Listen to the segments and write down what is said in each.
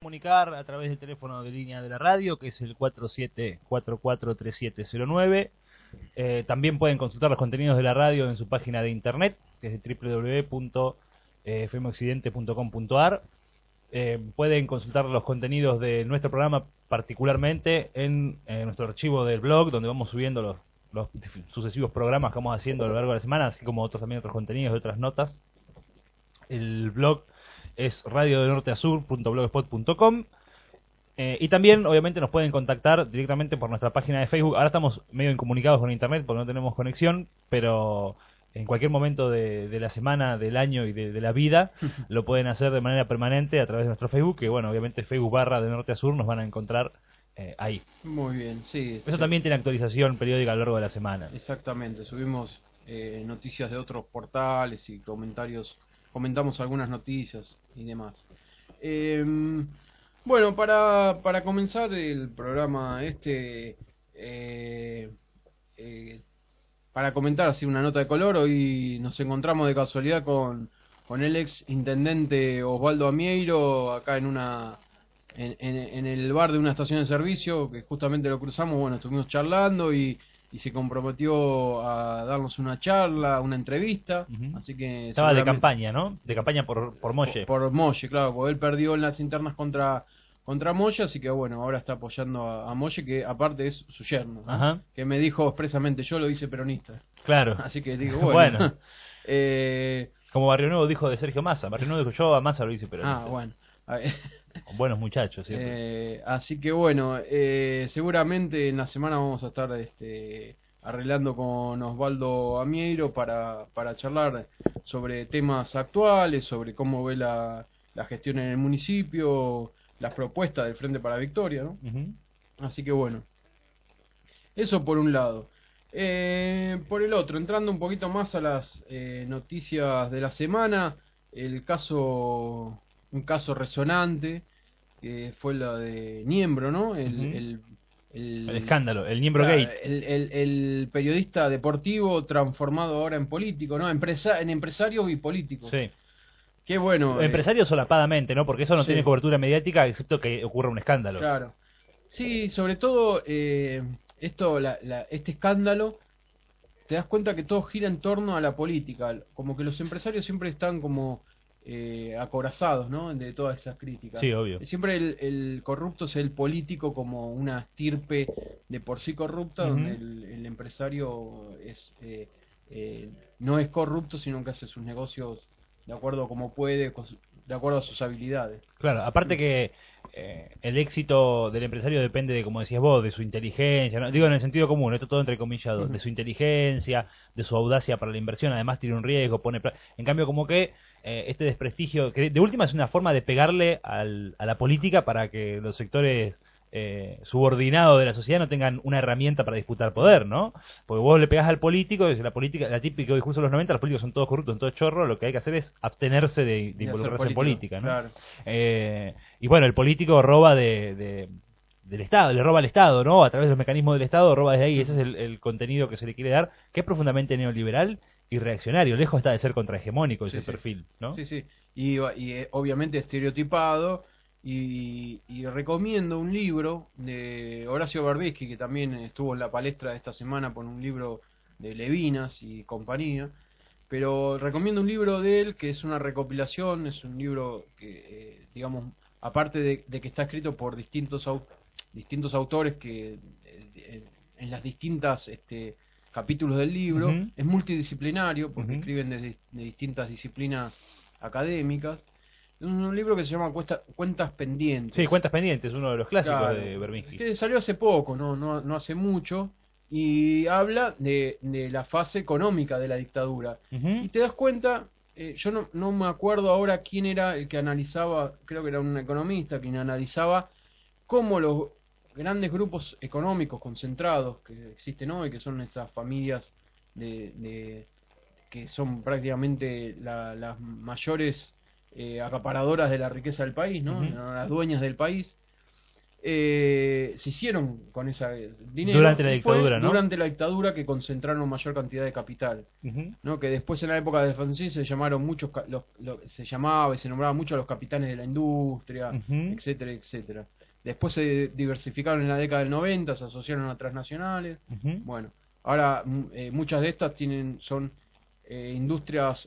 Comunicar a través del teléfono de línea de la radio, que es el 47443709. También pueden consultar los contenidos de la radio en su página de internet, que es www.fmoccidente.com.ar. Pueden consultar los contenidos de nuestro programa particularmente en nuestro archivo del blog, donde vamos subiendo los sucesivos programas que vamos haciendo a lo largo de la semana, así como también otros contenidos de otras notas. El blog es radiodenorteasur.blogspot.com. Y también, obviamente, nos pueden contactar directamente por nuestra página de Facebook. Ahora estamos medio incomunicados con internet porque no tenemos conexión, pero en cualquier momento de la semana, del año y de la vida, lo pueden hacer de manera permanente a través de nuestro Facebook, que bueno, obviamente Facebook / de norte a sur nos van a encontrar ahí. Muy bien, sí. Eso también tiene actualización periódica a lo largo de la semana. Exactamente, subimos noticias de otros portales y comentamos algunas noticias y demás. Bueno, para comenzar el programa para comentar así una nota de color, hoy nos encontramos de casualidad con el ex intendente Osvaldo Amieiro acá en el bar de una estación de servicio, que justamente lo cruzamos. Bueno, estuvimos charlando y se comprometió a darnos una charla, una entrevista. Así que estaba de campaña, ¿no? De campaña por Molle. Por Molle, claro, porque él perdió en las internas contra Molle, así que bueno, ahora está apoyando a Molle, que aparte es su yerno, ¿no? Que me dijo expresamente: yo lo hice peronista. Claro. Así que digo, bueno. Como Barrio Nuevo dijo de Sergio Massa. Barrio Nuevo dijo: yo a Massa lo hice peronista. Bueno. Buenos muchachos, ¿sí? Así que bueno, seguramente en la semana vamos a estar arreglando con Osvaldo Amieiro para charlar sobre temas actuales, sobre cómo ve la gestión en el municipio, las propuestas del Frente para la Victoria, ¿no? Así que bueno, eso por un lado. Por el otro, entrando un poquito más a las noticias de la semana, un caso resonante, que fue la de Niembro, ¿no? El escándalo, el Niembro Gate. El periodista deportivo transformado ahora en político, ¿no? En empresario y político. Sí. Qué bueno. Empresario solapadamente, ¿no? Porque eso no tiene cobertura mediática, excepto que ocurra un escándalo. Claro. Sí, sobre todo este escándalo, te das cuenta que todo gira en torno a la política. Como que los empresarios siempre están como acorazados, ¿no? De todas esas críticas. Sí, obvio. Siempre el corrupto es el político como una estirpe de por sí corrupta, donde el empresario no es corrupto, sino que hace sus negocios de acuerdo a como puede, de acuerdo a sus habilidades. Claro, aparte que el éxito del empresario depende de, como decías vos, de su inteligencia, ¿no? Digo en el sentido común, esto todo entrecomillado, de su inteligencia, de su audacia para la inversión. Además tiene un riesgo, en cambio como que este desprestigio, que de última es una forma de pegarle a la política para que los sectores subordinados de la sociedad no tengan una herramienta para disputar poder, ¿no? Porque vos le pegás al político, y la típica discurso de los 90, los políticos son todos corruptos, son todos chorros, lo que hay que hacer es abstenerse de involucrarse en política, ¿no? Claro. Y bueno, el político roba del Estado, le roba al Estado, ¿no? A través de los mecanismos del Estado, roba desde ahí, y ese es el contenido que se le quiere dar, que es profundamente neoliberal y reaccionario, lejos está de ser contrahegemónico ese perfil, ¿no? Sí, sí, y obviamente estereotipado. Y recomiendo un libro de Horacio Berbisky, que también estuvo en la palestra esta semana por un libro de Levinas y compañía. Pero recomiendo un libro de él que es una recopilación, es un libro que, digamos, aparte de que está escrito por distintos autores que en las distintas capítulos del libro, es multidisciplinario porque escriben de distintas disciplinas académicas. Un libro que se llama Cuentas Pendientes. Sí, Cuentas Pendientes, uno de los clásicos de Berbisky. Que salió hace poco, no hace mucho, y habla de la fase económica de la dictadura. Y te das cuenta, yo no me acuerdo ahora quién era el que analizaba, creo que era un economista, quien analizaba cómo los grandes grupos económicos concentrados que existen hoy, que son esas familias que son prácticamente las mayores acaparadoras de la riqueza del país, ¿no? Las dueñas del país, se hicieron con esa dinero. Durante la y fue dictadura, ¿no? Durante la dictadura que concentraron mayor cantidad de capital. Ujú. ¿No? Que después en la época de Alfonsín se llamaron muchos, se llamaba y se nombraba mucho a los capitanes de la industria, Ujú. etcétera, etcétera. Después se diversificaron en la década del 90, se asociaron a transnacionales. Ujú. Bueno, ahora muchas de estas son industrias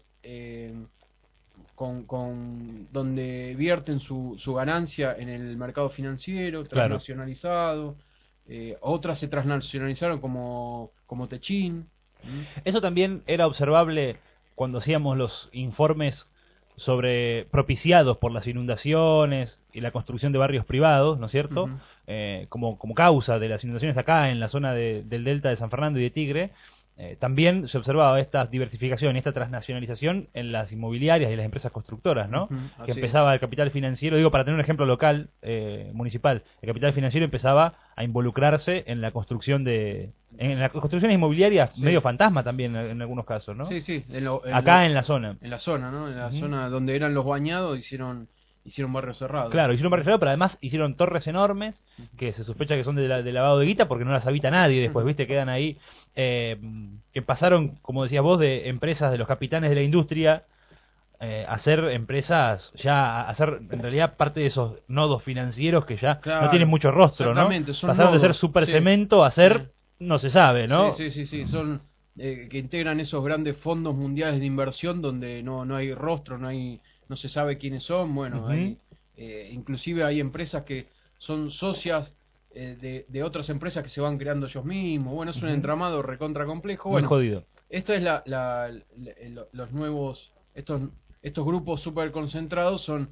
donde vierten su ganancia en el mercado financiero, Claro. transnacionalizado. Otras se transnacionalizaron como Techin. Eso también era observable cuando hacíamos los informes sobre propiciados por las inundaciones y la construcción de barrios privados, ¿no es cierto? Ujú. Como causa de las inundaciones acá en la zona del delta de San Fernando y de Tigre, también se observaba esta diversificación y esta transnacionalización en las inmobiliarias y las empresas constructoras, ¿no? Ujú, Que así empezaba el capital financiero, digo para tener un ejemplo local, municipal, el capital financiero empezaba a involucrarse en la construcción en las construcciones inmobiliarias Sí. medio fantasma también en algunos casos, ¿no? Sí, sí, Acá en la zona. en la zona, ¿no? En la Ujú. zona donde eran los bañados hicieron barrios cerrados. Claro, hicieron barrio cerrado, pero además hicieron torres enormes que se sospecha que son de lavado de guita porque no las habita nadie después, Ujú. ¿viste? Quedan ahí, que pasaron, como decías vos, de empresas de los capitanes de la industria a ser empresas, ya a ser en realidad parte de esos nodos financieros que ya no Claro, tienen mucho rostro, ¿no? exactamente, son Pasaron de ser nodos, super sí. cemento a ser, Sí. no se sabe, ¿no? Sí, sí, sí, sí, son que integran esos grandes fondos mundiales de inversión donde no hay rostro, no se sabe quiénes son. Bueno, Ujú. hay inclusive hay empresas que son socias de otras empresas que se van creando ellos mismos. Bueno, es un Ujú. entramado recontra complejo. Muy Bueno, jodido. esta es los nuevos, estos grupos super concentrados son,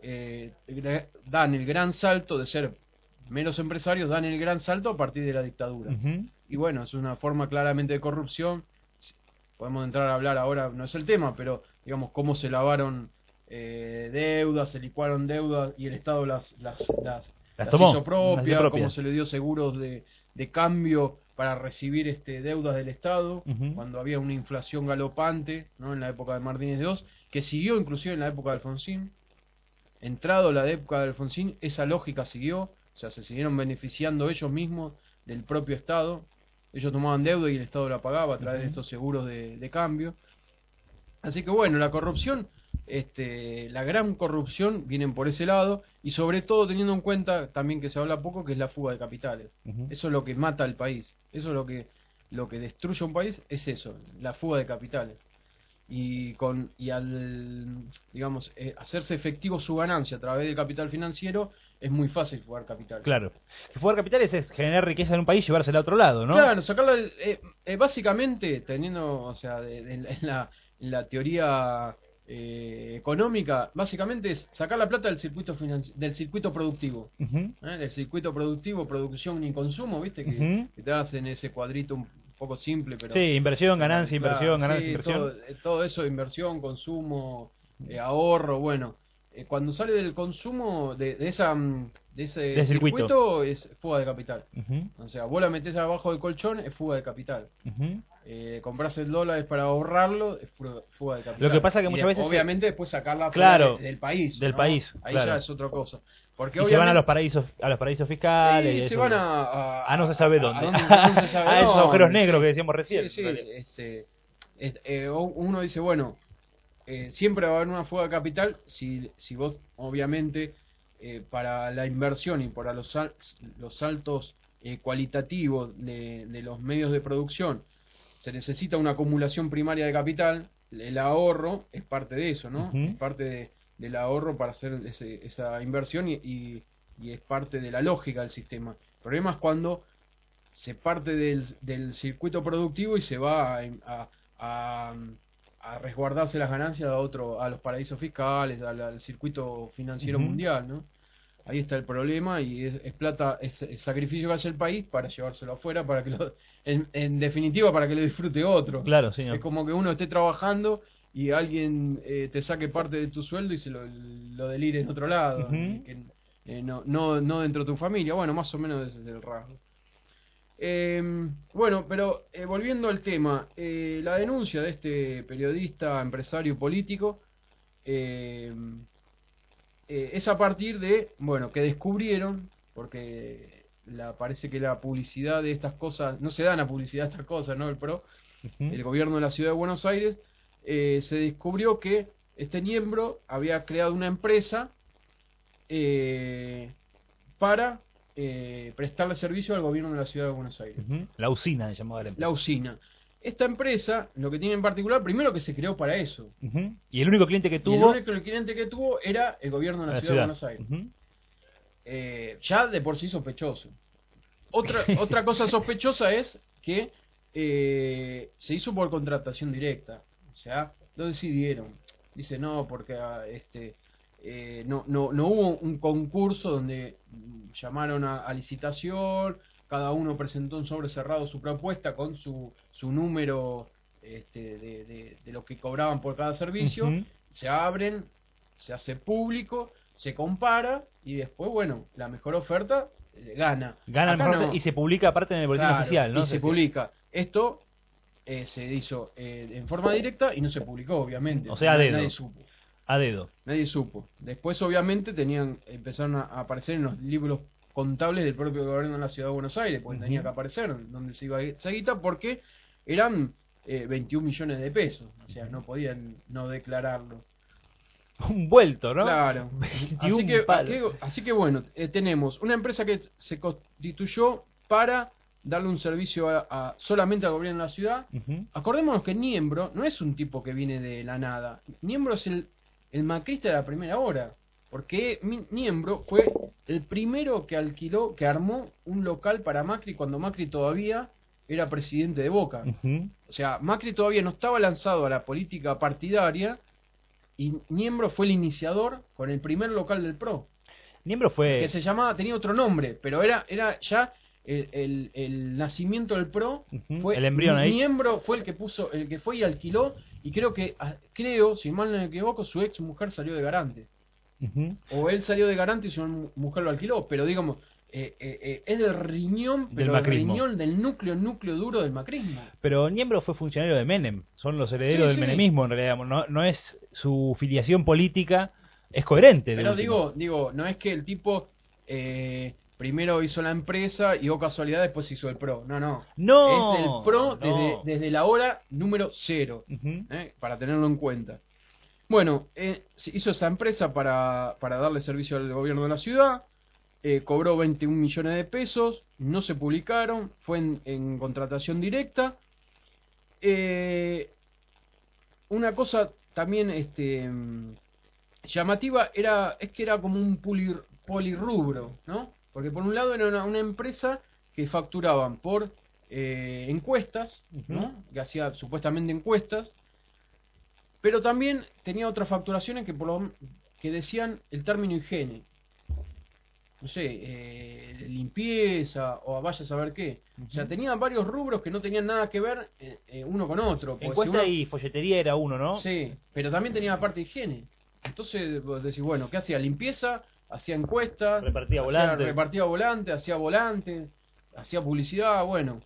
dan el gran salto de ser meros empresarios, dan el gran salto a partir de la dictadura. Ujú. Y bueno, es una forma claramente de corrupción. Podemos entrar a hablar ahora, no es el tema, pero digamos cómo se lavaron deudas, se licuaron deudas y el Estado las tomó, hizo las hizo propia, cómo propias. se le dio seguros de cambio para recibir deudas del Estado, Ujú. cuando había una inflación galopante, ¿no? En la época de Martínez de Oz, que siguió inclusive en la época de Alfonsín. Entrado la época de Alfonsín, esa lógica siguió, o sea, se siguieron beneficiando ellos mismos del propio Estado. Ellos tomaban deuda y el Estado la pagaba a través de Ujú. estos seguros de cambio. Así que bueno, la corrupción, la gran corrupción vienen por ese lado, y sobre todo teniendo en cuenta también que se habla poco, que es la fuga de capitales. Ujú. Eso es lo que mata al país, eso es lo que destruye un país, es eso, la fuga de capitales. Y al, digamos, hacerse efectivo su ganancia a través del capital financiero, es muy fácil fugar capital. Claro. Fugar capitales es generar riqueza en un país y llevársela a otro lado, ¿no? Claro, sacarla básicamente teniendo, o sea, en la teoría económica, básicamente es sacar la plata del del circuito productivo. Ujú. Del circuito productivo, producción y consumo, ¿viste? Ujú. Que te hacen ese cuadrito un poco simple, pero... Sí, inversión, pero, ganancia, claro, inversión, ganancia, sí, inversión. todo eso, inversión, consumo, ahorro, bueno. Cuando sale del consumo, de ese Del circuito. circuito, es fuga de capital. Ujú. O sea, vos la metés abajo del colchón, es fuga de capital. Ujú. Compras el dólar para ahorrarlo, es fuga de capital. Lo que pasa que Y muchas veces obviamente después sacarla Claro, fuera del país. del ¿no? país, Ahí claro. ya es otra cosa. Porque Y se van obviamente a los paraísos fiscales. sí, y se eso. van No se sabe a dónde. no se sabe A esos agujeros dónde, negros sí. que decíamos recién. Sí, sí, en realidad. uno dice, bueno, siempre va a haber una fuga de capital si vos, obviamente, para la inversión y para los saltos cualitativos de los medios de producción, se necesita una acumulación primaria de capital. El ahorro es parte de eso, ¿no? Ujú. Es parte del ahorro para hacer esa inversión y es parte de la lógica del sistema. El problema es cuando se parte del circuito productivo y se va a, a resguardarse las ganancias a los paraísos fiscales, al circuito financiero Ujú. mundial, ¿no? Ahí está el problema y es plata, es el sacrificio que hace el país para llevárselo afuera, para que en definitiva, para que lo disfrute otro. Claro, señor. Es como que uno esté trabajando y alguien te saque parte de tu sueldo y se lo delire en otro lado, Ujú. no dentro de tu familia. Bueno, más o menos ese es el rasgo. Bueno, pero volviendo al tema, la denuncia de este periodista, empresario político, es a partir de, bueno, que descubrieron, porque parece que la publicidad de estas cosas, no se dan a publicidad estas cosas, ¿no? El PRO, el gobierno de la ciudad de Buenos Aires, se descubrió que este miembro había creado una empresa para prestarle servicio al gobierno de la ciudad de Buenos Aires. La usina se llamaba la empresa. La usina. Esta empresa, lo que tiene en particular, primero que se creó para eso. Y el único cliente que Y tuvo... el único cliente que tuvo era el gobierno de la ciudad de Buenos Aires. Ya de por sí sospechoso. Otra cosa sospechosa es que se hizo por contratación directa. O sea, lo decidieron. Dice, no, porque no hubo un concurso donde llamaron a licitación, cada uno presentó un sobre cerrado su propuesta con su número de lo que cobraban por cada servicio, se abren, se hace público, se compara y después, bueno, la mejor oferta gana. Gana Acá mejor no. y se publica aparte en el boletín oficial, ¿no? Y se publica. Esto se hizo en forma directa y no se publicó, obviamente. O sea, a dedo. Nadie supo. A dedo. Nadie supo. Después, obviamente, empezaron a aparecer en los libros contables del propio gobierno de la ciudad de Buenos Aires, porque tenía que aparecer donde se iba esa guita, porque eran 21 millones de pesos. O sea, no podían no declararlo. Un vuelto, ¿no? Claro. Así que bueno, tenemos una empresa que se constituyó para darle un servicio solamente al gobierno de la ciudad. Acordémonos que Niembro no es un tipo que viene de la nada. Niembro es el macrista de la primera hora. Porque Niembro fue el primero que armó un local para Macri cuando Macri todavía era presidente de Boca. O sea, Macri todavía no estaba lanzado a la política partidaria y Niembro fue el iniciador con el primer local del PRO. Niembro fue... Que tenía otro nombre, pero era ya el nacimiento del PRO. Fue el embrión ahí. Niembro fue el que fue y alquiló, y creo, si mal no me equivoco, su ex mujer salió de garante. O él salió de garante y su mujer lo alquiló, pero digamos, es del riñón, pero el riñón del núcleo duro del macrismo. Pero Niembro fue funcionario de Menem, son los herederos del menemismo en realidad, no es su filiación política, es coherente. Pero digo, no es que el tipo primero hizo la empresa y casualidad después hizo el PRO, no. Es el PRO desde la hora número 0, para tenerlo en cuenta. Bueno, hizo esta empresa para darle servicio al gobierno de la ciudad, cobró 21 millones de pesos, no se publicaron, fue en contratación directa. Una cosa también llamativa es que era como un polirrubro, ¿no? Porque por un lado era una empresa que facturaban por encuestas, ¿no? Que hacía supuestamente encuestas, pero también tenía otras facturaciones que decían el término higiene. No sé, limpieza o vaya a saber qué. O sea, tenía varios rubros que no tenían nada que ver uno con otro. Encuesta y folletería era uno, ¿no? Sí, pero también tenía la parte de higiene. Entonces vos decís, bueno, ¿qué hacía? Limpieza, hacía encuestas, repartía volantes, hacía volantes, hacía publicidad, bueno.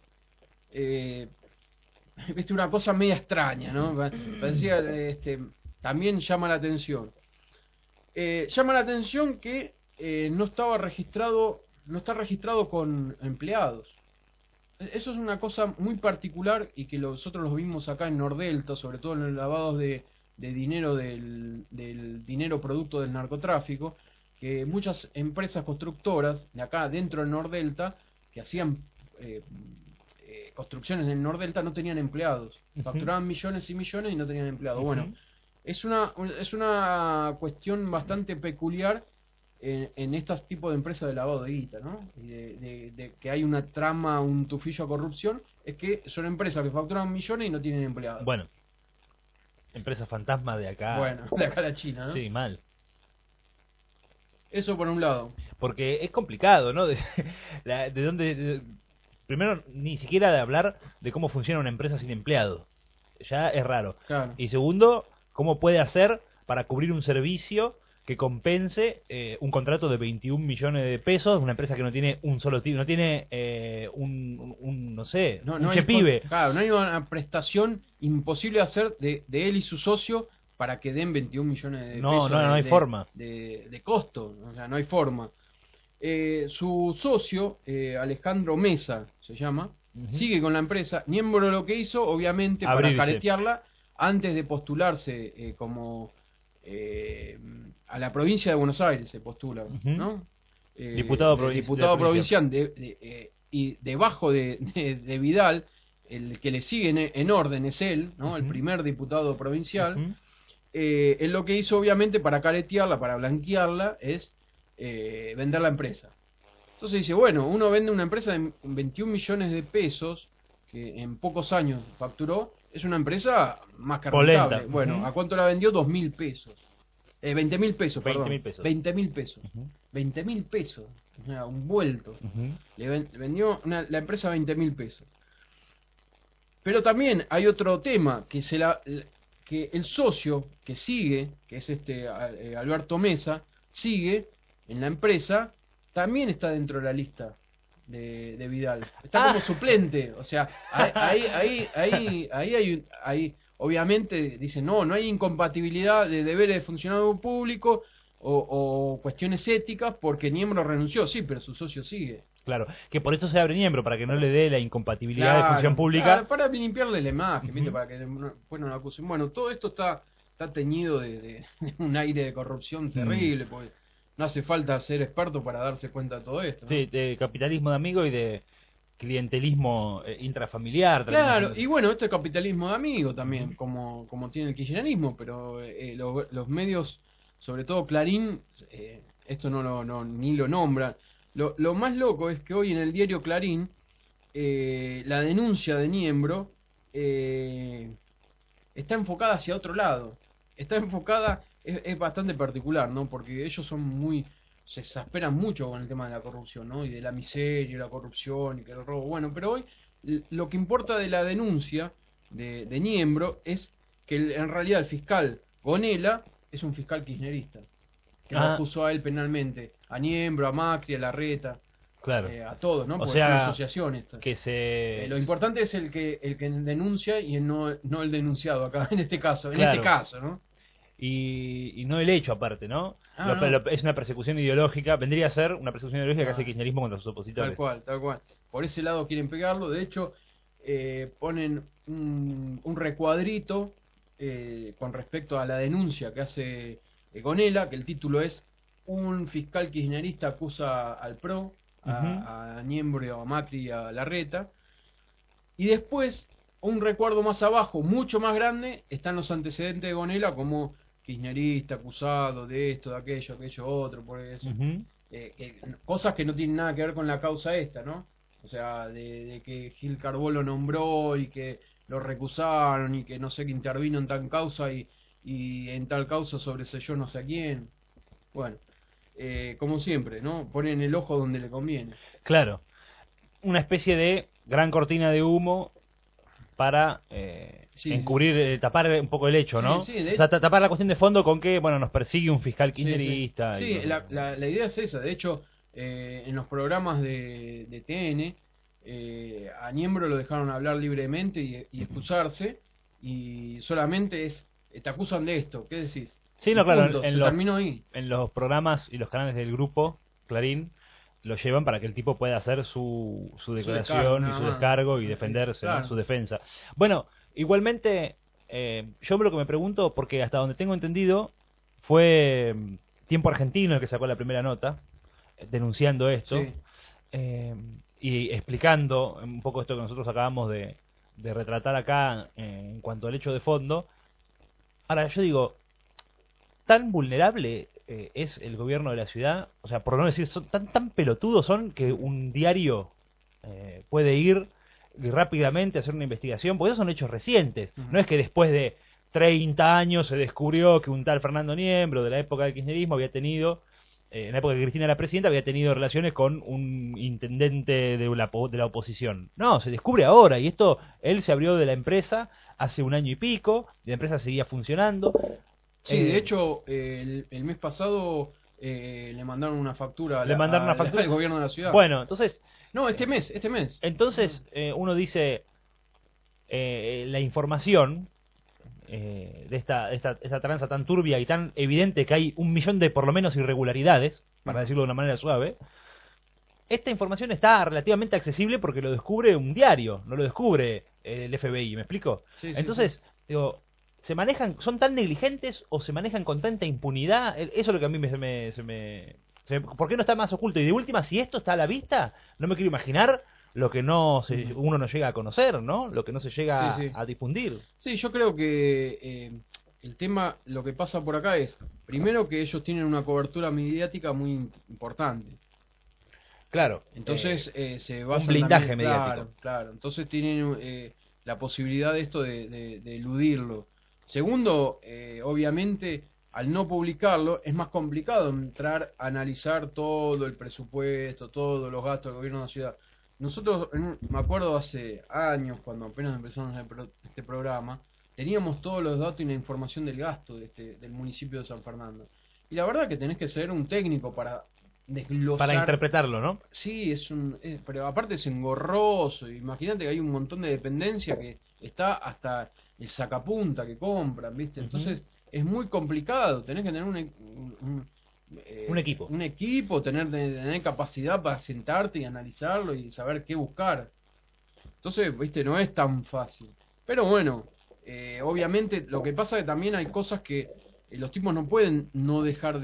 Viste, una cosa media extraña, ¿no? Parecía, también llama la atención. Llama la atención que no está registrado con empleados. Eso es una cosa muy particular y que nosotros los vimos acá en Nordelta, sobre todo en los lavados de dinero del dinero producto del narcotráfico, que muchas empresas constructoras de acá dentro del Nordelta que hacían construcciones en el Nordelta no tenían empleados, facturaban millones y millones y no tenían empleados. Bueno, es una cuestión bastante peculiar en estos tipos de empresas de lavado de guita, ¿no? Y de que hay una trama, un tufillo a corrupción, es que son empresas que facturan millones y no tienen empleados. Bueno, empresa fantasma de acá. Bueno, de acá a la China, ¿no? Sí, mal. Eso por un lado. Porque es complicado, ¿no? Primero, ni siquiera de hablar de cómo funciona una empresa sin empleados. Ya es raro. Claro. Y segundo, cómo puede hacer para cubrir un servicio que compense un contrato de 21 millones de pesos, una empresa que no tiene un solo tipo, no tiene no sé, un chepibe. Claro, no hay una prestación imposible de hacer de él y su socio para que den 21 millones de pesos. No hay forma. De costo, o sea, no hay forma. Su socio, Alejandro Mesa, se llama, Ujú. sigue con la empresa. Niembro lo que hizo, obviamente, para Abrirse. caretearla, antes de postularse como a la provincia de Buenos Aires, se postula, Ujú. ¿no? Diputado Diputado de provincia. provincial, y debajo de Vidal, el que le sigue en orden es él, ¿no? El Ujú. primer diputado provincial. Ujú. Él lo que hizo, obviamente, para caretearla, para blanquearla, es vender la empresa. Entonces dice, bueno, uno vende una empresa de 21 millones de pesos, que en pocos años facturó, es una empresa más que Polenta. rentable. Bueno, Ujú. ¿a cuánto la vendió? 2.000 pesos. 20.000 pesos, 20 perdón. mil pesos. 20.000 pesos. Ujú. 20.000 pesos. O sea, un vuelto. Ujú. Vendió la empresa a 20.000 pesos. Pero también hay otro tema, que el socio que sigue, que es Alberto Mesa, sigue en la empresa, también está dentro de la lista de Vidal. Está como suplente, o sea, obviamente dicen, no hay incompatibilidad de deberes de funcionario público o cuestiones éticas porque Niembro renunció, sí, pero su socio sigue. Claro, que por eso se abre miembro, para que no le dé la incompatibilidad de función Claro, pública. claro, para limpiarle la imagen, ¿viste? Ujú. Para que después no lo acusen. Bueno, todo esto está teñido de un aire de corrupción Mm. terrible, porque no hace falta ser experto para darse cuenta de todo esto, ¿no? Sí, de capitalismo de amigo y de clientelismo intrafamiliar termina Claro, siendo. y bueno, esto es capitalismo de amigo Ujú. también, como tiene el kirchnerismo, pero los medios, sobre todo Clarín, esto ni lo nombra. Lo más loco es que hoy en el diario Clarín, la denuncia de Niembro eh, está enfocada hacia otro lado. Está enfocada, es bastante particular, ¿no? Porque ellos se exasperan mucho con el tema de la corrupción, ¿no? Y de la miseria, y la corrupción, y que el robo. Bueno, pero hoy lo que importa de la denuncia de Niembro es que en realidad el fiscal Gonela es un fiscal kirchnerista, que lo Ah, acusó a él penalmente, a Niembro, a Macri, a Larreta, claro. a todos, ¿no? O Porque es una sea, asociación esta. que Lo importante es el que denuncia y no el denunciado acá, en este claro, caso, ¿no? y no el hecho aparte, ¿no? Ah, no, Es una persecución ideológica, vendría a ser una persecución ideológica que hace el ah, kirchnerismo contra sus tal opositores. cual, tal cual. Por ese lado quieren pegarlo, de hecho, ponen un recuadrito con respecto a la denuncia que hace Gonela, que el título es "Un fiscal kirchnerista acusa al PRO, Ujú. a Niembro, a Macri y a Larreta". Y después, un recuerdo más abajo, mucho más grande, están los antecedentes de Gonela como kirchnerista, acusado de esto, de aquello otro, por eso. Ujú. Cosas que no tienen nada que ver con la causa esta, ¿no? O sea, de que Gil Carbó lo nombró y que lo recusaron y que no sé, que intervino en tal causa y en tal causa sobreseyó no sé a quién. Bueno, como siempre, ¿no? Ponen el ojo donde le conviene. Claro, una especie de gran cortina de humo para Sí, encubrir, tapar un poco el hecho, sí, ¿no? sí, O sea, tapar la cuestión de fondo con que, bueno, nos persigue un fiscal sí, sí. kirchnerista y Sí, bueno. la idea es esa. De hecho, en los programas de TN, a Niembro lo dejaron hablar libremente y excusarse, y solamente te acusan de esto, ¿qué decís? Sí, Y no, claro, punto, se terminó ahí. en los programas y los canales del grupo Clarín lo llevan para que el tipo pueda hacer su Su descargo, declaración y nada su más. descargo y Sí, defenderse, ¿no? Su claro. defensa. Bueno, igualmente, yo lo que me pregunto, porque hasta donde tengo entendido, fue Tiempo Argentino el que sacó la primera nota, denunciando esto, Sí. eh, y explicando un poco esto que nosotros acabamos de retratar acá en cuanto al hecho de fondo. Ahora, yo digo, tan vulnerable es el gobierno de la ciudad, o sea, por no decir, son tan pelotudos son que un diario puede ir y rápidamente hacer una investigación, porque esos son hechos recientes. No Ujú. es que después de 30 años se descubrió que un tal Fernando Niembro, de la época del kirchnerismo, había tenido, en la época que Cristina era presidenta, había tenido relaciones con un intendente de la oposición. No, se descubre ahora, y esto, él se abrió de la empresa hace un año y pico, y la empresa seguía funcionando. Sí, de Eh, hecho, el mes pasado le mandaron una factura Le mandaron una factura. al gobierno de la ciudad. Bueno, entonces, No, eh, este mes. uno dice, la información de esta tranza tan turbia y tan evidente que hay un millón de por lo menos irregularidades, para Ujú. decirlo de una manera suave, esta información está relativamente accesible porque lo descubre un diario, no lo descubre el FBI, ¿me explico? Sí, sí, Entonces, digo, ¿se manejan, son tan negligentes o se manejan con tanta impunidad? Eso es lo que a mí ¿por qué no está más oculto? Y de última, si esto está a la vista, no me quiero imaginar lo que Ujú. uno no llega a conocer, ¿no? Lo que no se Sí, llega sí. a difundir. Sí, yo creo que el tema, lo que pasa por acá es, primero que ellos tienen una cobertura mediática muy importante. Claro, Entonces se un basan también, blindaje mediático. claro, claro. Entonces tienen la posibilidad de esto de eludirlo. Segundo, obviamente, al no publicarlo, es más complicado entrar a analizar todo el presupuesto, todos los gastos del gobierno de la ciudad. Nosotros, me acuerdo hace años, cuando apenas empezamos este programa, teníamos todos los datos y la información del gasto del municipio de San Fernando. Y la verdad que tenés que ser un técnico para Para desglosar. interpretarlo, ¿no? Sí, pero aparte es engorroso. Imagínate que hay un montón de dependencia que está hasta el sacapunta que compran, ¿viste? Ujú. Entonces es muy complicado. Tenés que tener Un equipo. un equipo, tener capacidad para sentarte y analizarlo y saber qué buscar. Entonces, ¿viste? No es tan fácil. Pero bueno, obviamente lo que pasa es que también hay cosas que los tipos no pueden no dejar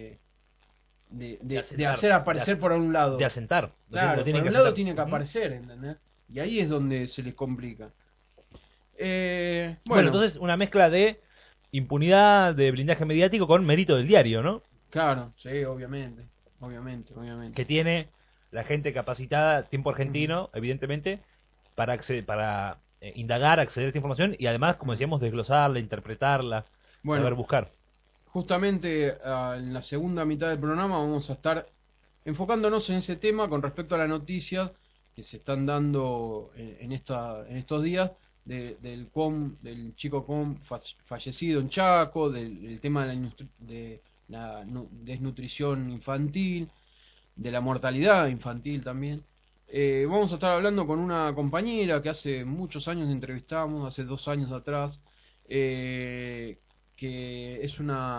De de asentar, hacer aparecer por un de lado. asentar. Lo Claro, por tienen que un lado asentar. tiene que Ujú. aparecer, ¿entendés? Y ahí es donde se les complica. Bueno, Bueno, entonces una mezcla de impunidad, de blindaje mediático con mérito del diario, ¿no? claro, sí, obviamente, obviamente, Que obviamente. tiene la gente capacitada, tiempo Ujú, argentino, evidentemente, para indagar, acceder a esta información y además, como ujú. decíamos, desglosarla, interpretarla, saber Bueno, buscar. justamente en la segunda mitad del programa vamos a estar enfocándonos en ese tema con respecto a las noticias que se están dando en estos días del chico fallecido en Chaco, del tema de la desnutrición infantil, de la mortalidad infantil también. Vamos a estar hablando con una compañera que hace muchos años entrevistamos, hace 2 años atrás, eh, que es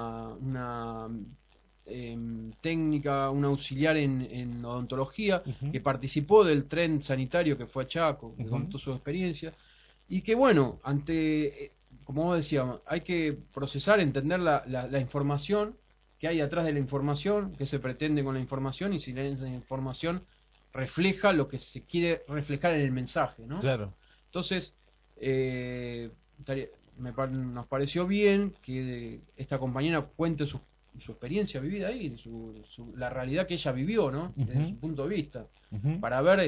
una técnica, una auxiliar en odontología, Ujú, que participó del tren sanitario que fue a Chaco, que ujú. contó su experiencia, y que bueno, como vos decíamos, hay que procesar, entender la información que hay atrás de la información, qué se pretende con la información y si esa información refleja lo que se quiere reflejar en el mensaje, ¿no? Claro. Entonces, eh, nos pareció bien que esta compañera cuente su experiencia vivida ahí, la realidad que ella vivió, ¿no? Desde Ujú, su punto de vista, ujú. para ver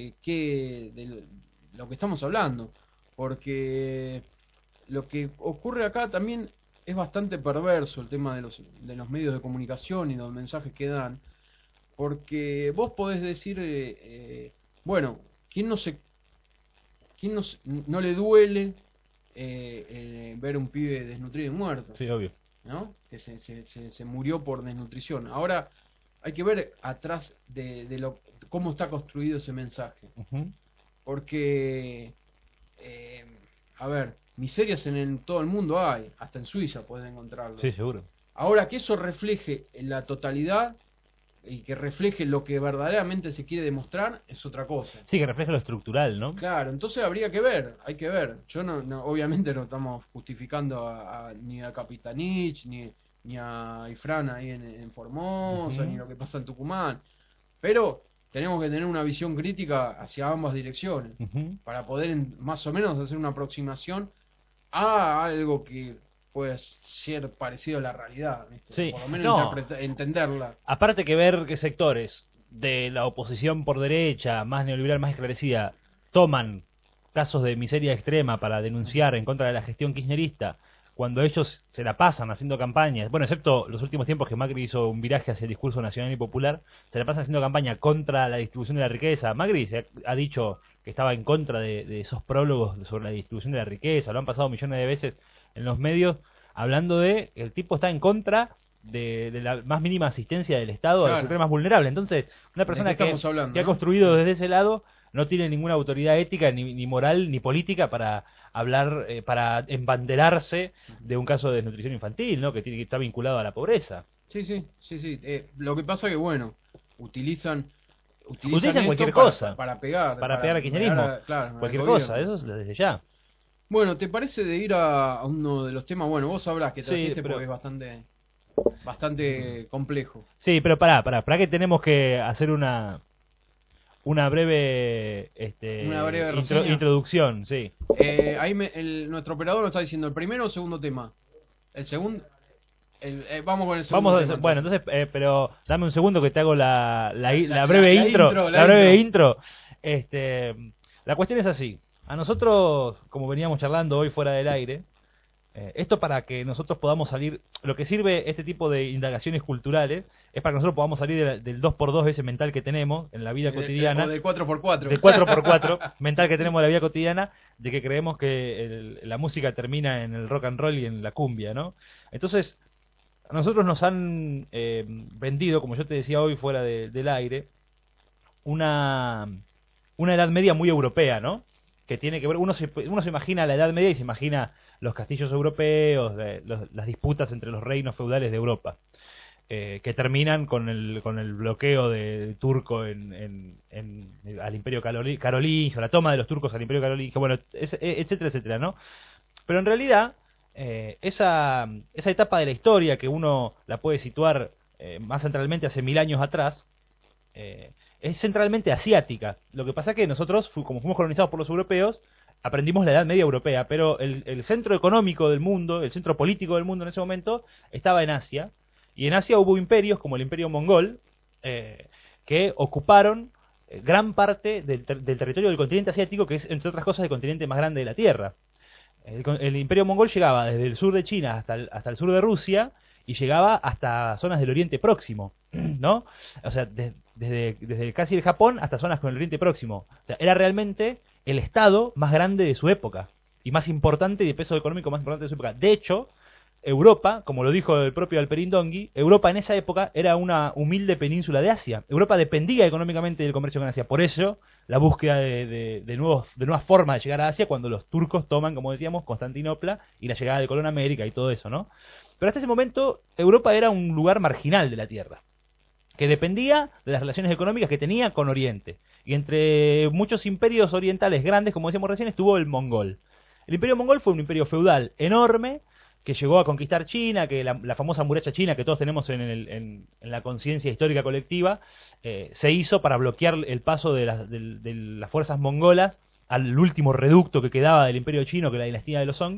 lo que estamos hablando, porque lo que ocurre acá también es bastante perverso el tema de los medios de comunicación y los mensajes que dan, porque vos podés decir, bueno, ¿quién no se, no le duele ver un pibe desnutrido y muerto? Sí, obvio. ¿No? Que se murió por desnutrición. Ahora hay que ver atrás cómo está construido ese mensaje, Ujú. porque eh, a ver, miserias todo el mundo hay, hasta en Suiza puedes encontrarlo. Sí, seguro. Ahora, que eso refleje en la totalidad y que refleje lo que verdaderamente se quiere demostrar es otra cosa. Sí, que refleja lo estructural, ¿no? Claro, entonces habría que ver, hay que ver. Yo obviamente no estamos justificando ni a Capitanich, ni a Ifrán ahí en Formosa, ni Ujú, lo que pasa en Tucumán. Pero tenemos que tener una visión crítica hacia ambas direcciones ujú. para poder más o menos hacer una aproximación a algo que puede ser parecido a la realidad, ¿viste? O Sí, por lo menos no. entenderla. Aparte que ver qué sectores de la oposición por derecha, más neoliberal, más esclarecida, toman casos de miseria extrema para Ujú. denunciar en contra de la gestión kirchnerista, cuando ellos se la pasan haciendo campañas, bueno, excepto los últimos tiempos que Macri hizo un viraje hacia el discurso nacional y popular, se la pasan haciendo campaña contra la distribución de la riqueza. Macri ha dicho que estaba en contra de esos prólogos sobre la distribución de la riqueza, lo han pasado millones de veces en los medios, hablando de que el tipo está en contra de la más mínima asistencia del Estado a los Claro, sectores más vulnerables. Entonces, una ¿de qué persona estamos que hablando, ha no? construido Sí. desde ese lado no tiene ninguna autoridad ética, ni moral, ni política para hablar, para embanderarse Ujú. de un caso de desnutrición infantil, ¿no? Que está vinculado a la pobreza. Sí, sí, sí, sí. Lo que pasa que, bueno, utilizan, Utilizan cualquier esto cosa para pegar. para pegar al kirchnerismo. Claro, Cualquier al cosa, gobierno. eso es desde ya. Bueno, ¿te parece de ir a uno de los temas? Bueno, vos sabrás que Sí, trajiste pero... porque es bastante complejo. Sí, pero pará que tenemos que hacer una breve Una breve reseña. introducción, sí. Ahí nuestro operador nos está diciendo, ¿el primero o segundo tema? El segundo... vamos con el segundo tema. Bueno, entonces, pero dame un segundo que te hago la La breve intro. intro. La cuestión es así. A nosotros, como veníamos charlando hoy fuera del aire, esto para que nosotros podamos salir, lo que sirve este tipo de indagaciones culturales es para que nosotros podamos salir del 2x2 ese mental que tenemos en la vida cotidiana. O del 4x4. Del 4x4 mental que tenemos en la vida cotidiana, de que creemos que la música termina en el rock and roll y en la cumbia, ¿no? Entonces, a nosotros nos han vendido, como yo te decía hoy fuera del aire, una Edad Media muy europea, ¿no? Que tiene que ver, uno se imagina la Edad Media y se imagina los castillos europeos, las disputas entre los reinos feudales de Europa, que terminan con el bloqueo turco al Imperio Carolingio, la toma de los turcos al Imperio Carolingio, bueno, etcétera, etcétera, ¿no? Pero en realidad, esa etapa de la historia que uno la puede situar más centralmente hace 1000 años atrás, es centralmente asiática. Lo que pasa es que nosotros, como fuimos colonizados por los europeos, aprendimos la Edad Media europea, pero el centro económico del mundo, el centro político del mundo en ese momento, estaba en Asia, y en Asia hubo imperios como el Imperio Mongol, que ocuparon gran parte del territorio del continente asiático, que es, entre otras cosas, el continente más grande de la Tierra. El Imperio Mongol llegaba desde el sur de China hasta el sur de Rusia, y llegaba hasta zonas del Oriente Próximo, ¿no? O sea, desde casi el Japón hasta zonas con el Oriente Próximo. O sea, era realmente el estado más grande de su época y más importante y de peso económico más importante de su época. De hecho, Europa, como lo dijo el propio Alperín Dongui, Europa en esa época era una humilde península de Asia. Europa dependía económicamente del comercio con Asia. Por eso, la búsqueda de nuevas formas de llegar a Asia cuando los turcos toman, como decíamos, Constantinopla y la llegada de Colón a América y todo eso, ¿no? Pero hasta ese momento, Europa era un lugar marginal de la Tierra, que dependía de las relaciones económicas que tenía con Oriente. Y entre muchos imperios orientales grandes, como decíamos recién, estuvo el Mongol. El imperio mongol fue un imperio feudal enorme, que llegó a conquistar China, que la famosa muralla china que todos tenemos en la conciencia histórica colectiva, se hizo para bloquear el paso de las fuerzas mongolas al último reducto que quedaba del imperio chino, que era la dinastía de los Song.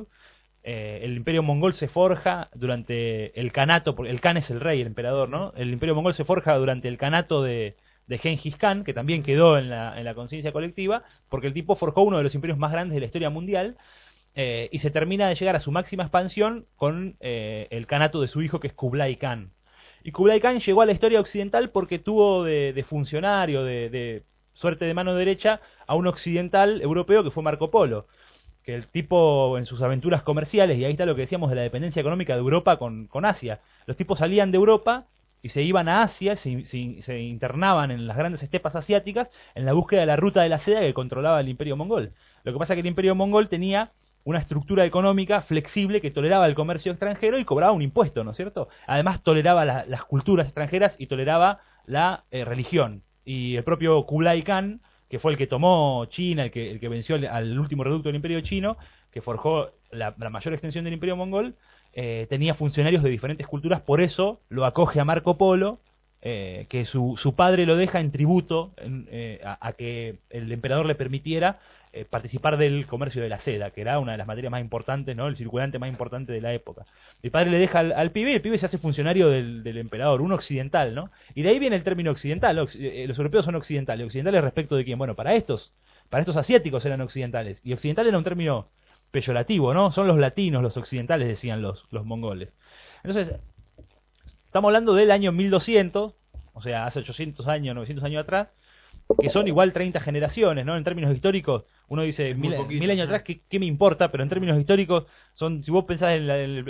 El imperio mongol se forja durante el Kanato, porque el Khan es el rey, el emperador, ¿no? El imperio mongol se forja durante el Kanato de Genghis Khan, que también quedó en la conciencia colectiva, porque el tipo forjó uno de los imperios más grandes de la historia mundial, y se termina de llegar a su máxima expansión con el Kanato de su hijo, que es Kublai Khan. Y Kublai Khan llegó a la historia occidental porque tuvo de funcionario, de suerte de mano derecha, a un occidental europeo que fue Marco Polo, que el tipo en sus aventuras comerciales, y ahí está lo que decíamos de la dependencia económica de Europa con Asia, los tipos salían de Europa y se iban a Asia, se internaban en las grandes estepas asiáticas en la búsqueda de la ruta de la seda que controlaba el imperio mongol. Lo que pasa es que el imperio mongol tenía una estructura económica flexible que toleraba el comercio extranjero y cobraba un impuesto, ¿no es cierto? Además toleraba las culturas extranjeras y toleraba la religión. Y el propio Kublai Khan, que fue el que tomó China, el que venció al último reducto del imperio chino, que forjó la mayor extensión del imperio mongol, tenía funcionarios de diferentes culturas, por eso lo acoge a Marco Polo, que su padre lo deja en tributo a que el emperador le permitiera participar del comercio de la seda, que era una de las materias más importantes, ¿no? El circulante más importante de la época. El padre le deja al pibe, y el pibe se hace funcionario del emperador, un occidental, ¿no? Y de ahí viene el término occidental. Los europeos son occidentales. ¿Occidentales respecto de quién? Bueno, para estos asiáticos eran occidentales. Y occidental era un término peyorativo, ¿no? Son los latinos, los occidentales, decían los mongoles. Entonces, estamos hablando del año 1200, o sea, hace 800 años, 900 años atrás, que son igual 30 generaciones, ¿no? En términos históricos, uno dice, mil años atrás, ¿qué me importa? Pero en términos históricos, si vos pensás en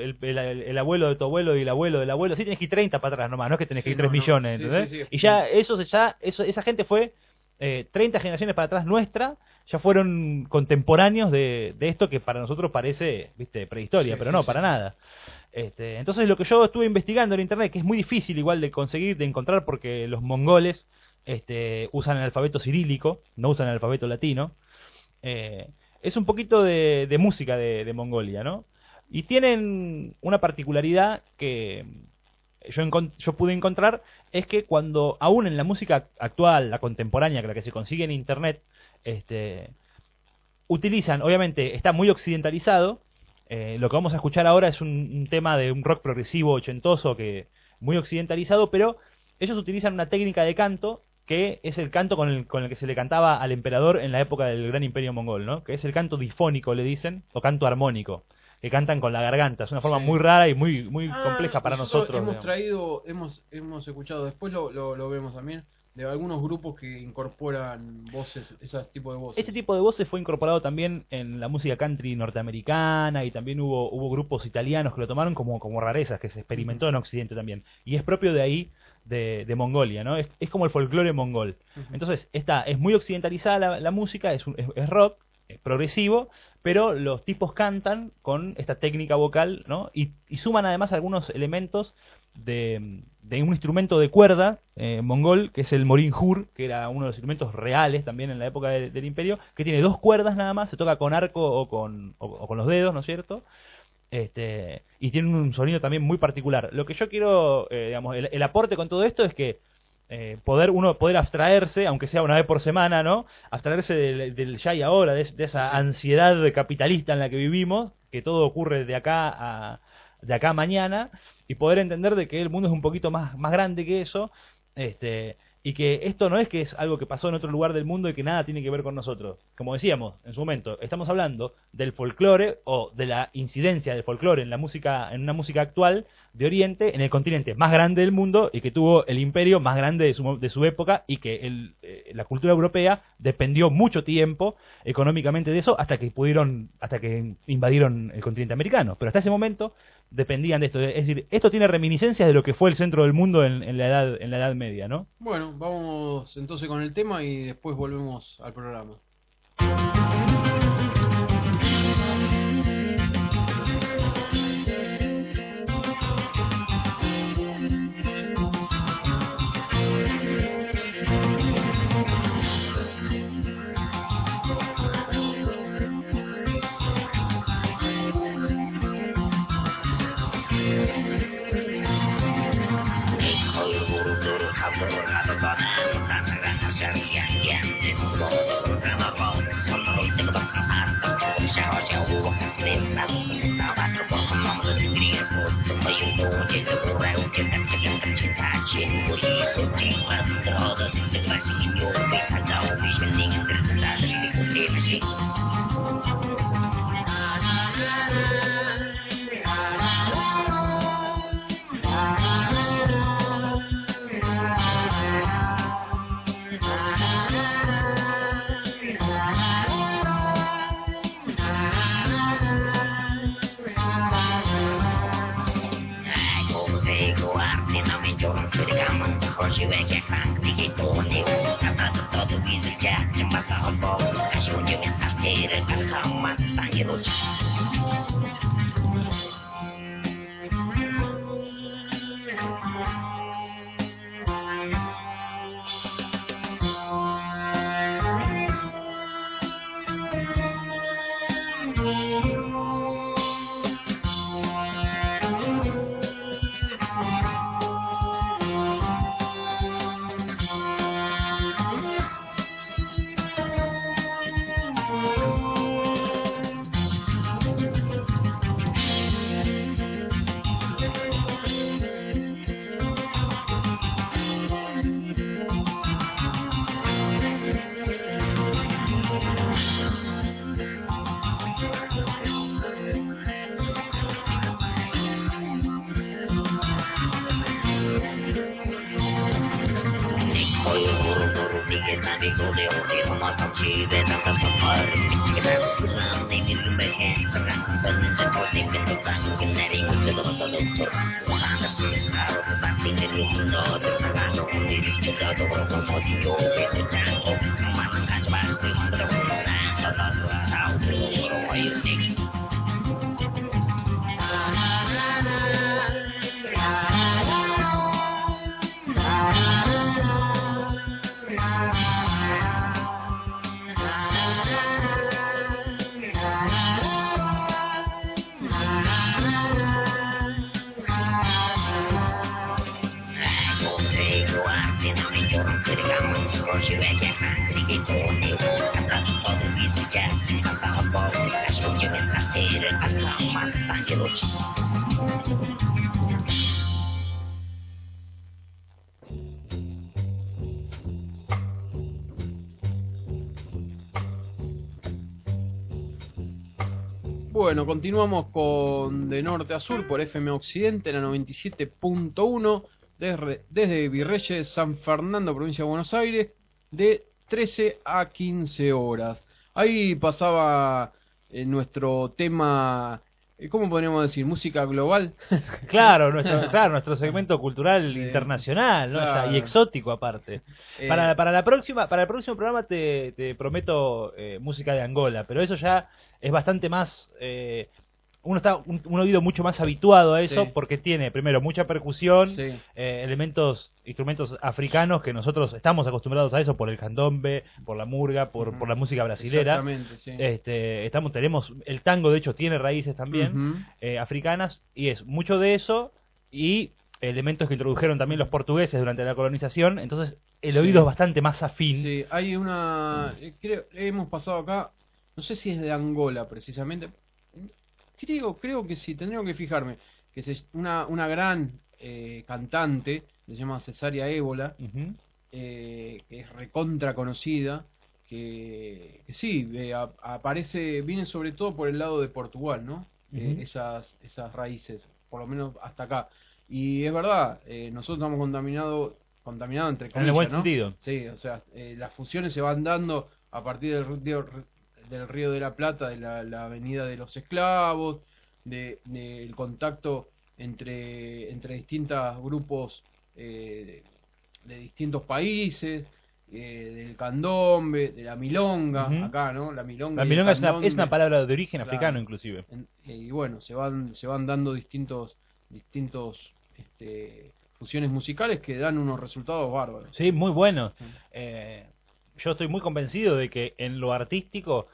el abuelo de tu abuelo y el abuelo del abuelo, sí tenés que ir 30 para atrás nomás, no es que tenés que ir 3 millones, ¿entendés? Sí. Y ya, esa gente fue 30 generaciones para atrás nuestra, ya fueron contemporáneos de esto que para nosotros parece, viste, prehistoria, pero no, para nada. Entonces lo que yo estuve investigando en internet, que es muy difícil igual de conseguir, de encontrar, porque los mongoles usan el alfabeto cirílico, no usan el alfabeto latino. Es un poquito de música de Mongolia, ¿no? Y tienen una particularidad que yo pude encontrar, es que cuando, aún en la música actual, la contemporánea, que la que se consigue en internet, utilizan, obviamente, está muy occidentalizado. Lo que vamos a escuchar ahora es un tema de un rock progresivo ochentoso, que muy occidentalizado, pero ellos utilizan una técnica de canto que es el canto con el que se le cantaba al emperador en la época del Gran Imperio Mongol, ¿no? Que es el canto difónico, le dicen, o canto armónico, que cantan con la garganta. Es una forma muy rara y muy compleja para nosotros. Hemos traído, hemos escuchado, después lo vemos también, de algunos grupos que incorporan voces, ese tipo de voces. Ese tipo de voces fue incorporado también en la música country norteamericana, y también hubo grupos italianos que lo tomaron como rarezas, que se experimentó en Occidente también. Y es propio de ahí, de Mongolia, ¿no? Es como el folclore mongol. Entonces, es muy occidentalizada la música, es rock, es progresivo, pero los tipos cantan con esta técnica vocal, ¿no? Y suman además algunos elementos de un instrumento de cuerda mongol, que es el morinjur, que era uno de los instrumentos reales también en la época del imperio, que tiene 2 cuerdas nada más, se toca con arco o con los dedos, ¿no es cierto? Y tiene un sonido también muy particular. Lo que yo quiero, digamos, el aporte con todo esto es que poder abstraerse, aunque sea una vez por semana, ¿no? Abstraerse del ya y ahora, de esa ansiedad capitalista en la que vivimos, que todo ocurre de acá a mañana, y poder entender de que el mundo es un poquito más grande que eso, y que esto no es que es algo que pasó en otro lugar del mundo y que nada tiene que ver con nosotros. Como decíamos en su momento, estamos hablando del folclore, o de la incidencia del folclore en una música actual de Oriente, en el continente más grande del mundo, y que tuvo el imperio más grande de su época, y que la cultura europea dependió mucho tiempo económicamente de eso, hasta que invadieron el continente americano. Pero hasta ese momento dependían de esto. Es decir, esto tiene reminiscencias de lo que fue el centro del mundo en la Edad Media, ¿no? Bueno, vamos entonces con el tema y después volvemos al programa. course you ain't get mad till you get on you. I'm coming for the music jazz, and I'm coming for the special you in the theater. I'm coming for the music. Bueno, continuamos con De Norte a Sur por FM Occidente, la 97.1, desde Virreyes, San Fernando, provincia de Buenos Aires, de 13 a 15 horas. Ahí pasaba nuestro tema, ¿cómo podríamos decir? Música global. Claro, nuestro segmento cultural internacional, ¿no? Claro. Y exótico aparte. Para el próximo programa te prometo música de Angola, pero eso ya es bastante más uno está un oído mucho más habituado a eso, Sí. porque tiene primero mucha percusión, Sí. instrumentos africanos que nosotros estamos acostumbrados a eso por el candombe, por la murga, por la música brasilera. Exactamente, sí. Tenemos el tango, de hecho tiene raíces también Ujú. africanas, y es mucho de eso y elementos que introdujeron también los portugueses durante la colonización. Entonces el oído Sí. es bastante más afín. Sí, hay una... hemos pasado acá, no sé si es de Angola precisamente. Creo que sí, tendría que fijarme. Que es una gran cantante, se llama Cesárea Ébola, Ujú. que es recontra conocida, que sí, aparece, viene sobre todo por el lado de Portugal, ¿no? Ujú. Esas raíces, por lo menos hasta acá. Y es verdad, nosotros estamos contaminados entre comillas, En el buen ¿no? sentido. Sí, o sea, las fusiones se van dando a partir del Río de la Plata, de la avenida de los esclavos, del contacto entre distintos grupos de distintos países, del candombe, de la milonga, Ujú. acá, ¿no? La milonga, La y el milonga es candombe. una palabra de origen Claro. africano, inclusive. Y bueno, se van dando distintos fusiones musicales que dan unos resultados bárbaros. Sí, muy bueno. Sí. Yo estoy muy convencido de que en lo artístico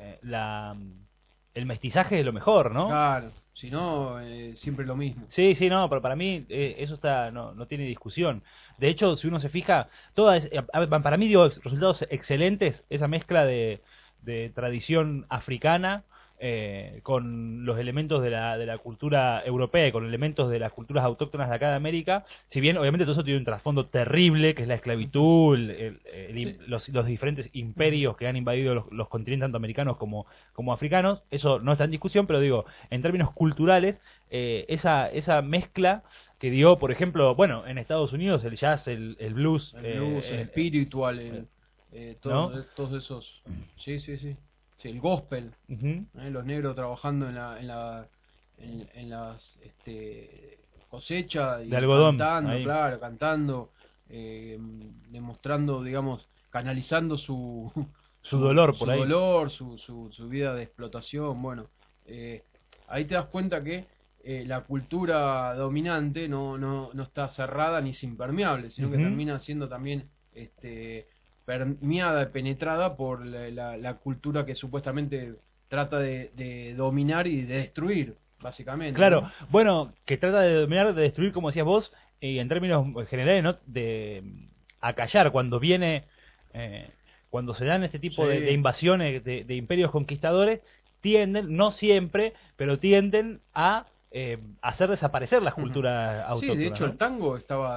el mestizaje es lo mejor, ¿no? Claro, si no, siempre lo mismo. Sí, sí, no, pero para mí eso no tiene discusión. De hecho, si uno se fija, para mí dio resultados excelentes esa mezcla de tradición africana con los elementos de la cultura europea y con elementos de las culturas autóctonas de acá de América. Si bien obviamente todo eso tiene un trasfondo terrible, que es la esclavitud, Sí. los diferentes imperios que han invadido los continentes tanto americanos como africanos, eso no está en discusión, pero digo, en términos culturales, esa mezcla que dio, por ejemplo, bueno, en Estados Unidos el jazz, el blues, El blues, el espiritual, ¿no? todos esos. Sí, sí, sí. Sí, el gospel, Ujú. los negros trabajando en las cosechas y De algodón, cantando, ahí. claro, cantando, demostrando, digamos, canalizando Su dolor por su ahí. dolor, su vida de explotación. Bueno, ahí te das cuenta que la cultura dominante no está cerrada ni es impermeable, sino que Ujú. termina siendo también permeada, penetrada por la cultura que supuestamente trata de dominar y de destruir, básicamente. Claro, ¿no? bueno, que trata de dominar, de destruir, como decías vos, y en términos generales, ¿no? De acallar cuando se dan este tipo Sí. de invasiones de imperios conquistadores, tienden, no siempre, pero tienden a hacer desaparecer las culturas Sí, autóctonas. de hecho ¿no? el tango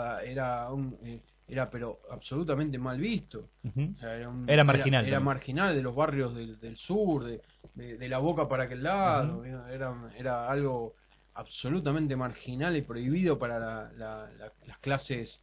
era pero absolutamente mal visto. Ujú. O sea, Era marginal Era también. marginal de los barrios del sur, de la Boca para aquel lado. Ujú. Era algo absolutamente marginal y prohibido para las clases,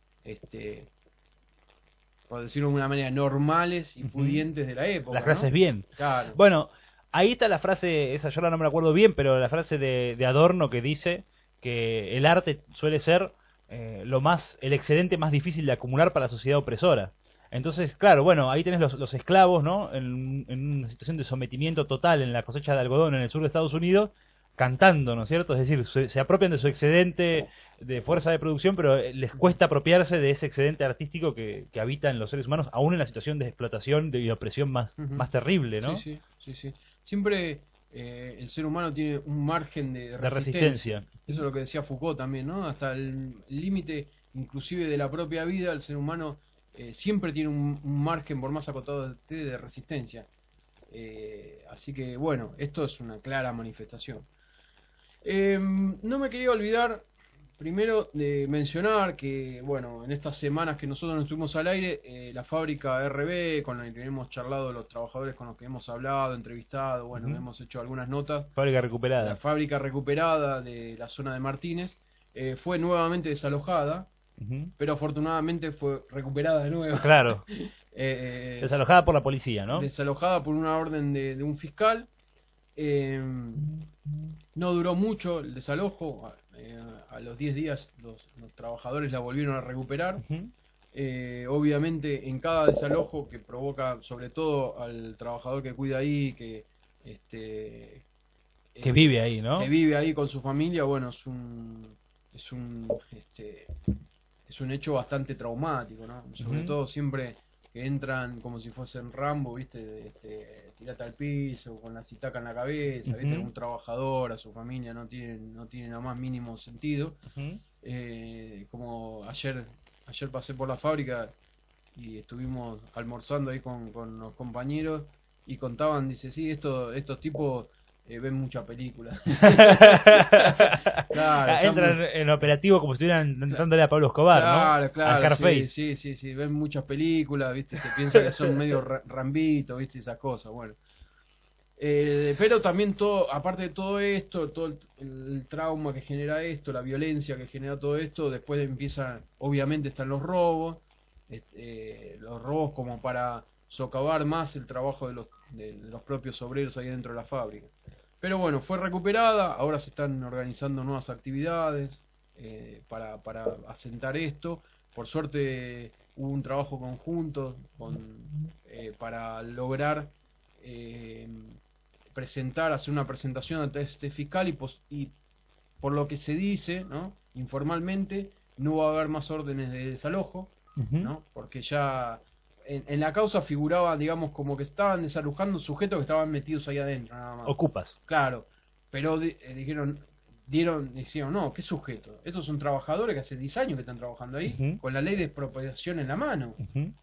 por decirlo de una manera, normales y Ujú. pudientes de la época. Las clases ¿no? bien. Claro. Bueno, ahí está la frase, esa yo ahora no me la acuerdo bien, pero la frase de Adorno que dice que el arte suele ser el excedente más difícil de acumular para la sociedad opresora. Entonces, claro, bueno, ahí tenés los esclavos, ¿no? En una situación de sometimiento total en la cosecha de algodón en el sur de Estados Unidos, cantando, ¿no es cierto? Es decir, se apropian de su excedente de fuerza de producción, pero les cuesta apropiarse de ese excedente artístico que habita en los seres humanos, aún en la situación de explotación y opresión Ujú. más terrible, ¿no? Sí, sí, sí, sí. Siempre el ser humano tiene un margen de De resistencia. Eso es lo que decía Foucault también, ¿no? Hasta el límite inclusive de la propia vida, el ser humano siempre tiene un margen, por más acotado que esté, de resistencia. Así que bueno, esto es una clara manifestación. No me quería olvidar primero de mencionar que, bueno, en estas semanas que nosotros no estuvimos al aire, la fábrica RB, con la que hemos charlado, los trabajadores con los que hemos hablado, entrevistado, bueno, hemos hecho algunas notas. Fábrica La recuperada. fábrica recuperada de la zona de Martínez fue nuevamente desalojada, pero afortunadamente fue recuperada de nuevo. Claro. Eh, Desalojada por la policía, ¿no? Desalojada por una orden de un fiscal. No duró mucho el desalojo, a los 10 días los trabajadores la volvieron a recuperar. Obviamente en cada desalojo que provoca, sobre todo al trabajador que cuida ahí, que vive ahí, ¿no? que vive ahí con su familia, bueno, es un hecho bastante traumático, ¿no? Sobre todo siempre que entran como si fuesen Rambo, ¿viste? Tirate al piso, con la citaca en la cabeza, ¿viste? Un trabajador, a su familia no tiene nada más mínimo sentido. Como ayer pasé por la fábrica y estuvimos almorzando ahí con los compañeros y contaban, dice, sí, estos tipos ven mucha película. Claro, entran en operativo como si estuvieran dándole a Pablo Escobar, ¿no? Claro, A Scarface. sí, ven muchas películas, ¿viste? Se piensa que son medio rambitos, ¿viste? Esas cosas, bueno. Pero también aparte de todo esto, todo el trauma que genera esto, la violencia que genera todo esto, después empiezan, obviamente están los robos como para socavar más el trabajo de los propios obreros ahí dentro de la fábrica. Pero bueno, fue recuperada, ahora se están organizando nuevas actividades para asentar esto. Por suerte hubo un trabajo conjunto para lograr hacer una presentación ante este fiscal y por lo que se dice, ¿no? Informalmente, no va a haber más órdenes de desalojo, ¿no? Porque ya en la causa figuraba, digamos, como que estaban desalojando sujetos que estaban metidos ahí adentro, nada más. Ocupas. Claro, pero dijeron, no, ¿qué sujeto? Estos son trabajadores que hace 10 años que están trabajando ahí, con la ley de expropiación en la mano.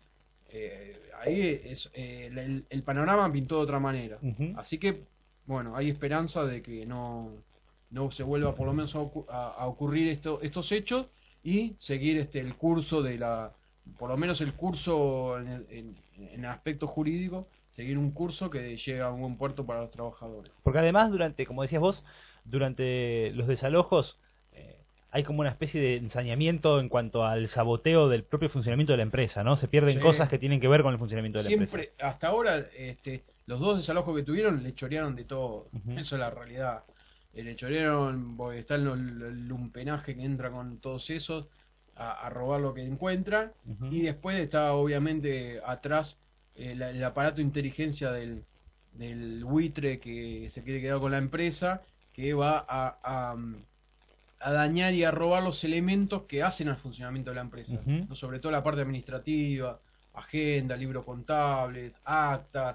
Ahí el panorama pintó de otra manera. Así que, bueno, hay esperanza de que no se vuelva por lo menos a ocurrir estos hechos y seguir el curso por lo menos el curso en aspecto jurídico, seguir un curso que llegue a un buen puerto para los trabajadores. Porque además, como decías vos, durante los desalojos hay como una especie de ensañamiento en cuanto al saboteo del propio funcionamiento de la empresa, ¿no? Se pierden cosas que tienen que ver con el funcionamiento de la empresa. Siempre, hasta ahora, los dos desalojos que tuvieron le chorearon de todo. Eso es la realidad. Le chorearon, porque está el lumpenaje que entra con todos esos a robar lo que encuentran. Y después está, obviamente, atrás el aparato de inteligencia del buitre que se quiere quedar con la empresa, que va a dañar y a robar los elementos que hacen al funcionamiento de la empresa, ¿no? Sobre todo la parte administrativa, agenda, libro contable, actas,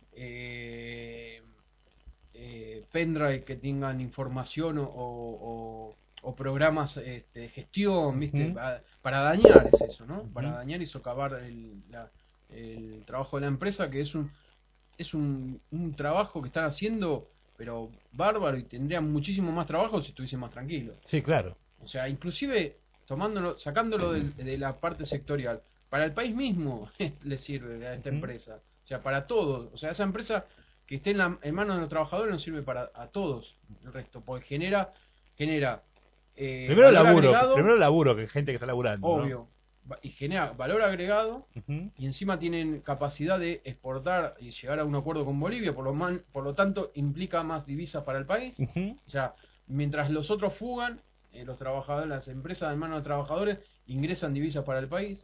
pendrive que tengan información o programas de gestión, ¿viste? Para dañar es eso, ¿no? Para dañar y socavar el trabajo de la empresa, que es un trabajo que están haciendo pero bárbaro, y tendrían muchísimo más trabajo si estuviesen más tranquilos. Sí, claro. O sea, inclusive sacándolo de la parte sectorial, para el país mismo le sirve a esta empresa. O sea, para todos. O sea, esa empresa que esté en manos de los trabajadores nos sirve a todos el resto, porque genera primero laburo, agregado, primero laburo, que gente que está laburando, obvio, ¿no? Y genera valor agregado, y encima tienen capacidad de exportar y llegar a un acuerdo con Bolivia, por lo tanto implica más divisas para el país. O sea, mientras los otros fugan, los trabajadores, las empresas en manos de trabajadores ingresan divisas para el país.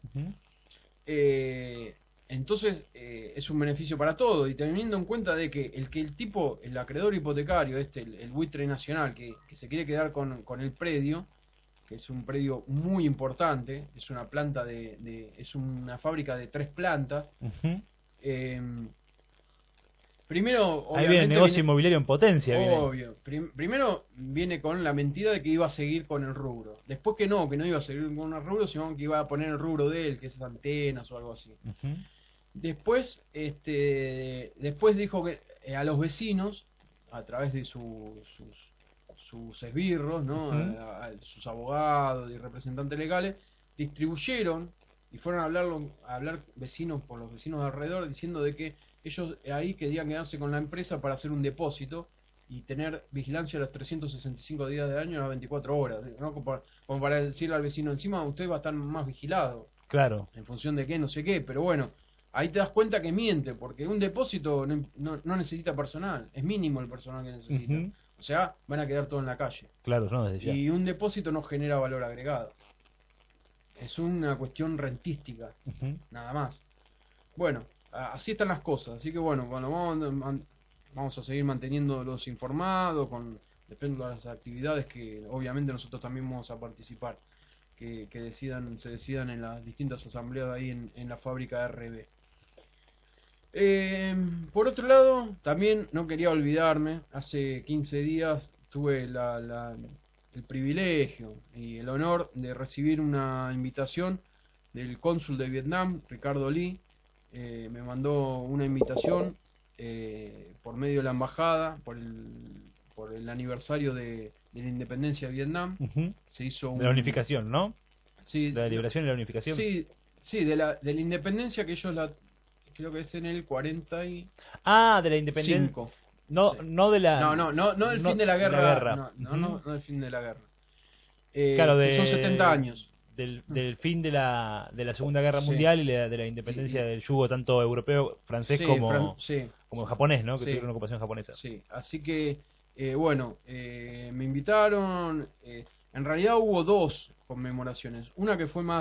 Entonces es un beneficio para todo, y teniendo en cuenta de que el acreedor hipotecario, el buitre nacional que se quiere quedar con el predio, que es un predio muy importante, es una planta es una fábrica de 3 plantas, Primero, Ahí viene el obviamente, negocio inmobiliario en potencia. Viene. obvio. Primero viene con la mentira de que iba a seguir con el rubro. Después que no iba a seguir con el rubro, sino que iba a poner el rubro de él, que es antenas o algo así. Ujú. Después, después dijo que a los vecinos, a través de sus esbirros, ¿no? Ujú. A sus abogados y representantes legales, distribuyeron y fueron a hablar vecinos por los vecinos de alrededor, diciendo de que ellos ahí querían quedarse con la empresa para hacer un depósito y tener vigilancia los 365 días del año a las 24 horas, ¿no? Como para decirle al vecino, encima usted va a estar más vigilado, Claro. en función de qué, no sé qué, pero bueno, ahí te das cuenta que miente, porque un depósito no necesita personal, es mínimo el personal que necesita. Ujú. O sea, van a quedar todo en la calle. Claro, no, desde ya. Y un depósito no genera valor agregado. Es una cuestión rentística, Ujú. nada más. Bueno, así están las cosas. Así que bueno, vamos a seguir manteniéndolos informados, depende de las actividades que obviamente nosotros también vamos a participar, que se decidan en las distintas asambleas ahí en la fábrica RB. Por otro lado, también no quería olvidarme, hace 15 días tuve el privilegio y el honor de recibir una invitación del cónsul de Vietnam, Ricardo Lee. Me mandó una invitación por medio de la embajada, por el aniversario de la independencia de Vietnam. Ujú. Se hizo De la unificación, ¿no? Sí, De la liberación y la unificación. sí, sí, de la independencia que ellos creo que es en el 45. Ah, de la independencia. No, Sí. no de la. No del fin de la guerra. No Ujú. del fin de la guerra. Claro, Que son 70 años. del fin de la Segunda Guerra Sí. Mundial y de la independencia del yugo tanto europeo, francés Sí, sí, como japonés, ¿no? Que sí, tuvieron una ocupación japonesa. sí. Así que, bueno, me invitaron. En realidad hubo dos conmemoraciones. Una que fue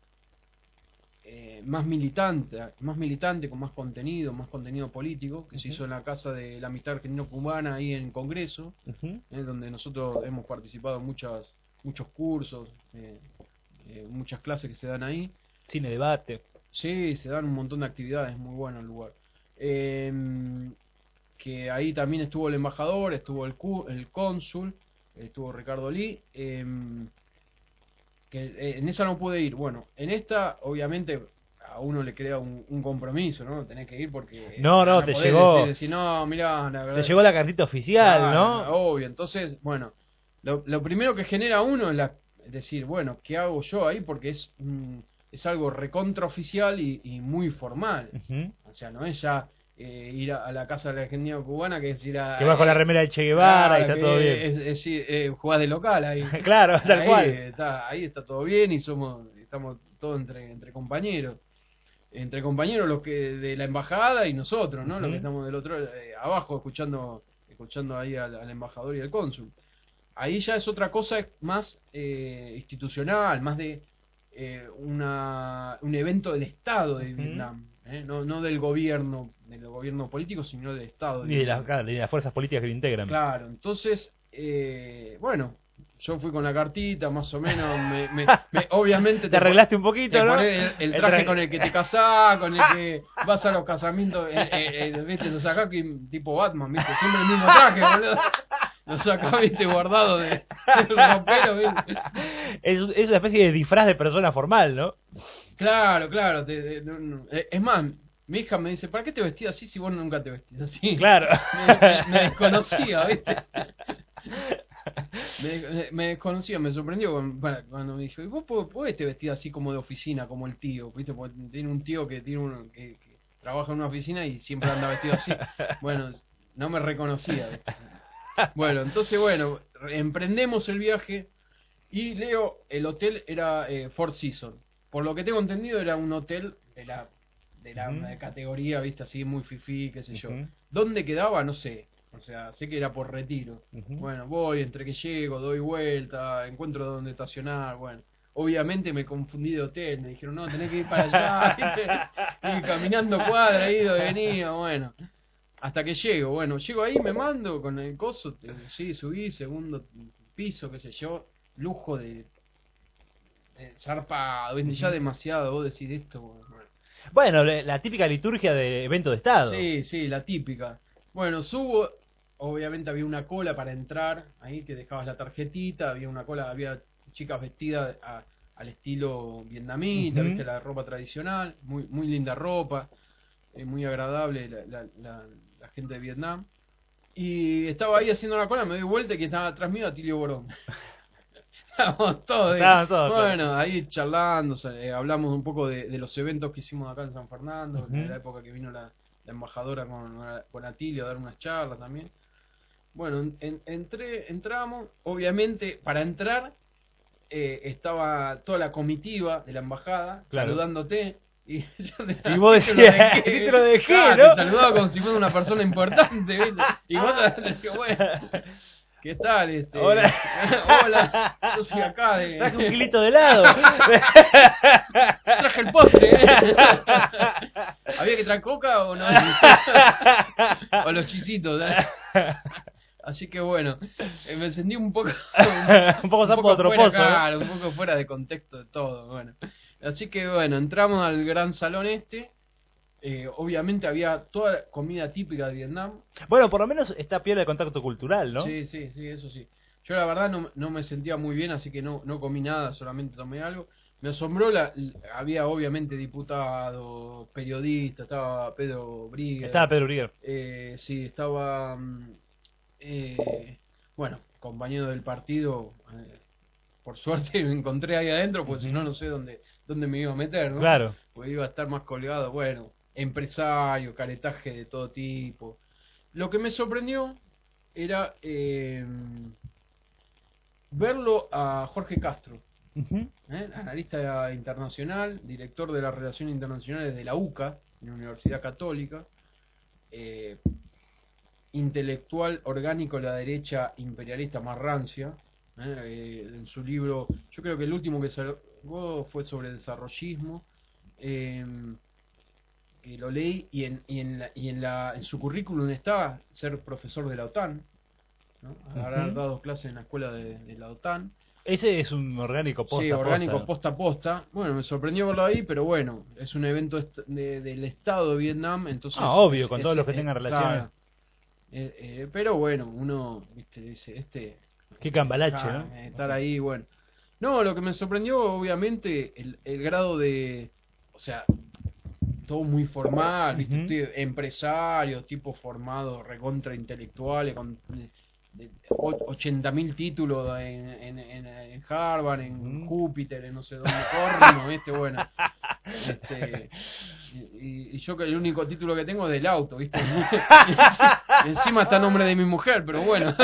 más militante, con más contenido político, que se hizo en la Casa de la Amistad Argentino-Cubana, ahí en Congreso, Ujú. donde nosotros hemos participado en muchos cursos, muchas clases que se dan ahí. Cine debate. Sí, se dan un montón de actividades, muy bueno el lugar. Que ahí también estuvo el embajador, estuvo el cónsul, estuvo Ricardo Lee. Que en esa no pude ir. Bueno, en esta, obviamente, a uno le crea un compromiso, ¿no? Tenés que ir porque No, te podés llegó. decir, no, mirá, la verdad. Te llegó la cartita oficial, Claro, ¿no? obvio. Entonces, bueno, lo primero que genera uno es decir, bueno, ¿qué hago yo ahí? Porque es algo recontraoficial y muy formal. Ujú. O sea, no es ya ir a la casa de la Argentina cubana, que es ir a... Que vas con la remera de Che Guevara y claro, está todo bien. es decir, jugás de local ahí. Claro, tal Ahí cual. ahí está todo bien y estamos todos entre compañeros. Entre compañeros los que de la embajada y nosotros, ¿no? Los que Ujú. estamos del otro abajo escuchando ahí al embajador y al cónsul. Ahí ya es otra cosa más institucional, más de un evento del Estado de Ujú. Vietnam, no del gobierno político, sino del Estado de Y Vietnam. claro, y de las fuerzas políticas que lo integran. Claro, entonces, bueno, yo fui con la cartita, más o menos, obviamente Te arreglaste un poquito, te ¿no? pones el traje con el que te casás, con el que vas a los casamientos, viste, lo sacás tipo Batman, viste, siempre el mismo traje, boludo. Lo sacás, viste, guardado del ropero, viste. Es una especie de disfraz de persona formal, ¿no? Claro, es más, mi hija me dice, ¿para qué te vestís así si vos nunca te vestís así? Claro. Me desconocía, ¿viste? Me desconocía, me sorprendió cuando me dijo, ¿y vos podés te vestir así como de oficina, como el tío? ¿Viste? Porque tiene un tío que que trabaja en una oficina y siempre anda vestido así. Bueno, no me reconocía, ¿viste? Bueno, entonces, bueno, emprendemos el viaje y Leo, el hotel era Four Seasons. Por lo que tengo entendido, era un hotel de la Ujú. categoría, viste, así muy fifí, qué sé yo. Ujú. ¿Dónde quedaba? No sé. O sea, sé que era por Retiro. Ujú. Bueno, voy, entre que llego, doy vuelta, encuentro dónde estacionar, bueno. Obviamente me confundí de hotel, me dijeron, no, tenés que ir para allá, ¿viste? Y caminando cuadra, ido, venido, bueno. Hasta que llego ahí, me mando con el coso, sí, subí, segundo piso, qué sé yo, lujo de zarpado, ¿viste? Ya Ujú. demasiado, vos decís esto, bueno. Bueno, la típica liturgia de evento de Estado. Sí, sí, la típica. Bueno, subo, obviamente había una cola para entrar, ahí que dejabas la tarjetita, había una cola, había chicas vestidas al estilo vietnamita, Ujú. viste la ropa tradicional, muy muy linda ropa, muy agradable la gente de Vietnam. Y estaba ahí haciendo la cola, me doy vuelta y que estaba atrás mío Atilio Borón. Estábamos todos ahí. Estaban todos, claro. Bueno, ahí charlando, o sea, hablamos un poco de los eventos que hicimos acá en San Fernando, en la Ujú. época que vino la embajadora con Atilio a dar unas charlas también. Bueno, entramos, obviamente para entrar estaba toda la comitiva de la embajada Claro. saludándote. Y yo te Y vos título decías, de qué, título de qué, claro, ¿no? te saludaba como si fuera una persona importante, ¿viste? Y vos te decías, bueno, ¿qué tal? Hola. Hola, yo soy acá de... Traje un kilito de helado. Traje el postre, ¿Había que traer coca o no? O los chisitos, Así que bueno, me sentí un poco... Un poco sapo fuera, troposo, ¿no? claro, un poco fuera de contexto de todo, bueno. Así que bueno, entramos al gran salón obviamente había toda comida típica de Vietnam. Bueno, por lo menos está piola de contacto cultural, ¿no? Sí, sí, sí, eso sí. Yo la verdad no me sentía muy bien, así que no comí nada, solamente tomé algo. Me asombró, había obviamente diputados, periodistas, estaba Pedro Briguer, Estaba Pedro Uribe. sí, estaba, bueno, compañero del partido, por suerte me encontré ahí adentro, porque si no, no sé dónde me iba a meter, ¿no? Claro. Porque iba a estar más colgado, bueno, empresario, caretaje de todo tipo. Lo que me sorprendió era verlo a Jorge Castro, Ujú. analista internacional, director de las relaciones internacionales de la UCA, en la Universidad Católica, eh, intelectual orgánico de la derecha imperialista más rancia. En su libro, yo creo que el último que sacó fue sobre desarrollismo, eh, que lo leí y en su currículum está ser profesor de la OTAN, ¿no? Haber Ujú. dado clases en la escuela de la OTAN. Ese es un orgánico posta Sí, a posta, orgánico ¿no? posta a posta. Bueno, me sorprendió verlo ahí, pero bueno, es un evento del Estado de Vietnam, entonces Ah, obvio, con todos los que tengan relaciones. claro. Pero bueno, uno, viste, dice, Qué cambalache, ¿no? estar ahí, bueno. No, lo que me sorprendió, obviamente, el grado de, o sea, todo muy formal, ¿viste? Ujú. Empresarios, tipos formados, recontra intelectuales, con 80.000 títulos en Harvard, en Ujú. Júpiter, en no sé dónde corren, ¿viste? Bueno, y yo que el único título que tengo es del auto, ¿viste? Y encima está a nombre de mi mujer, pero bueno.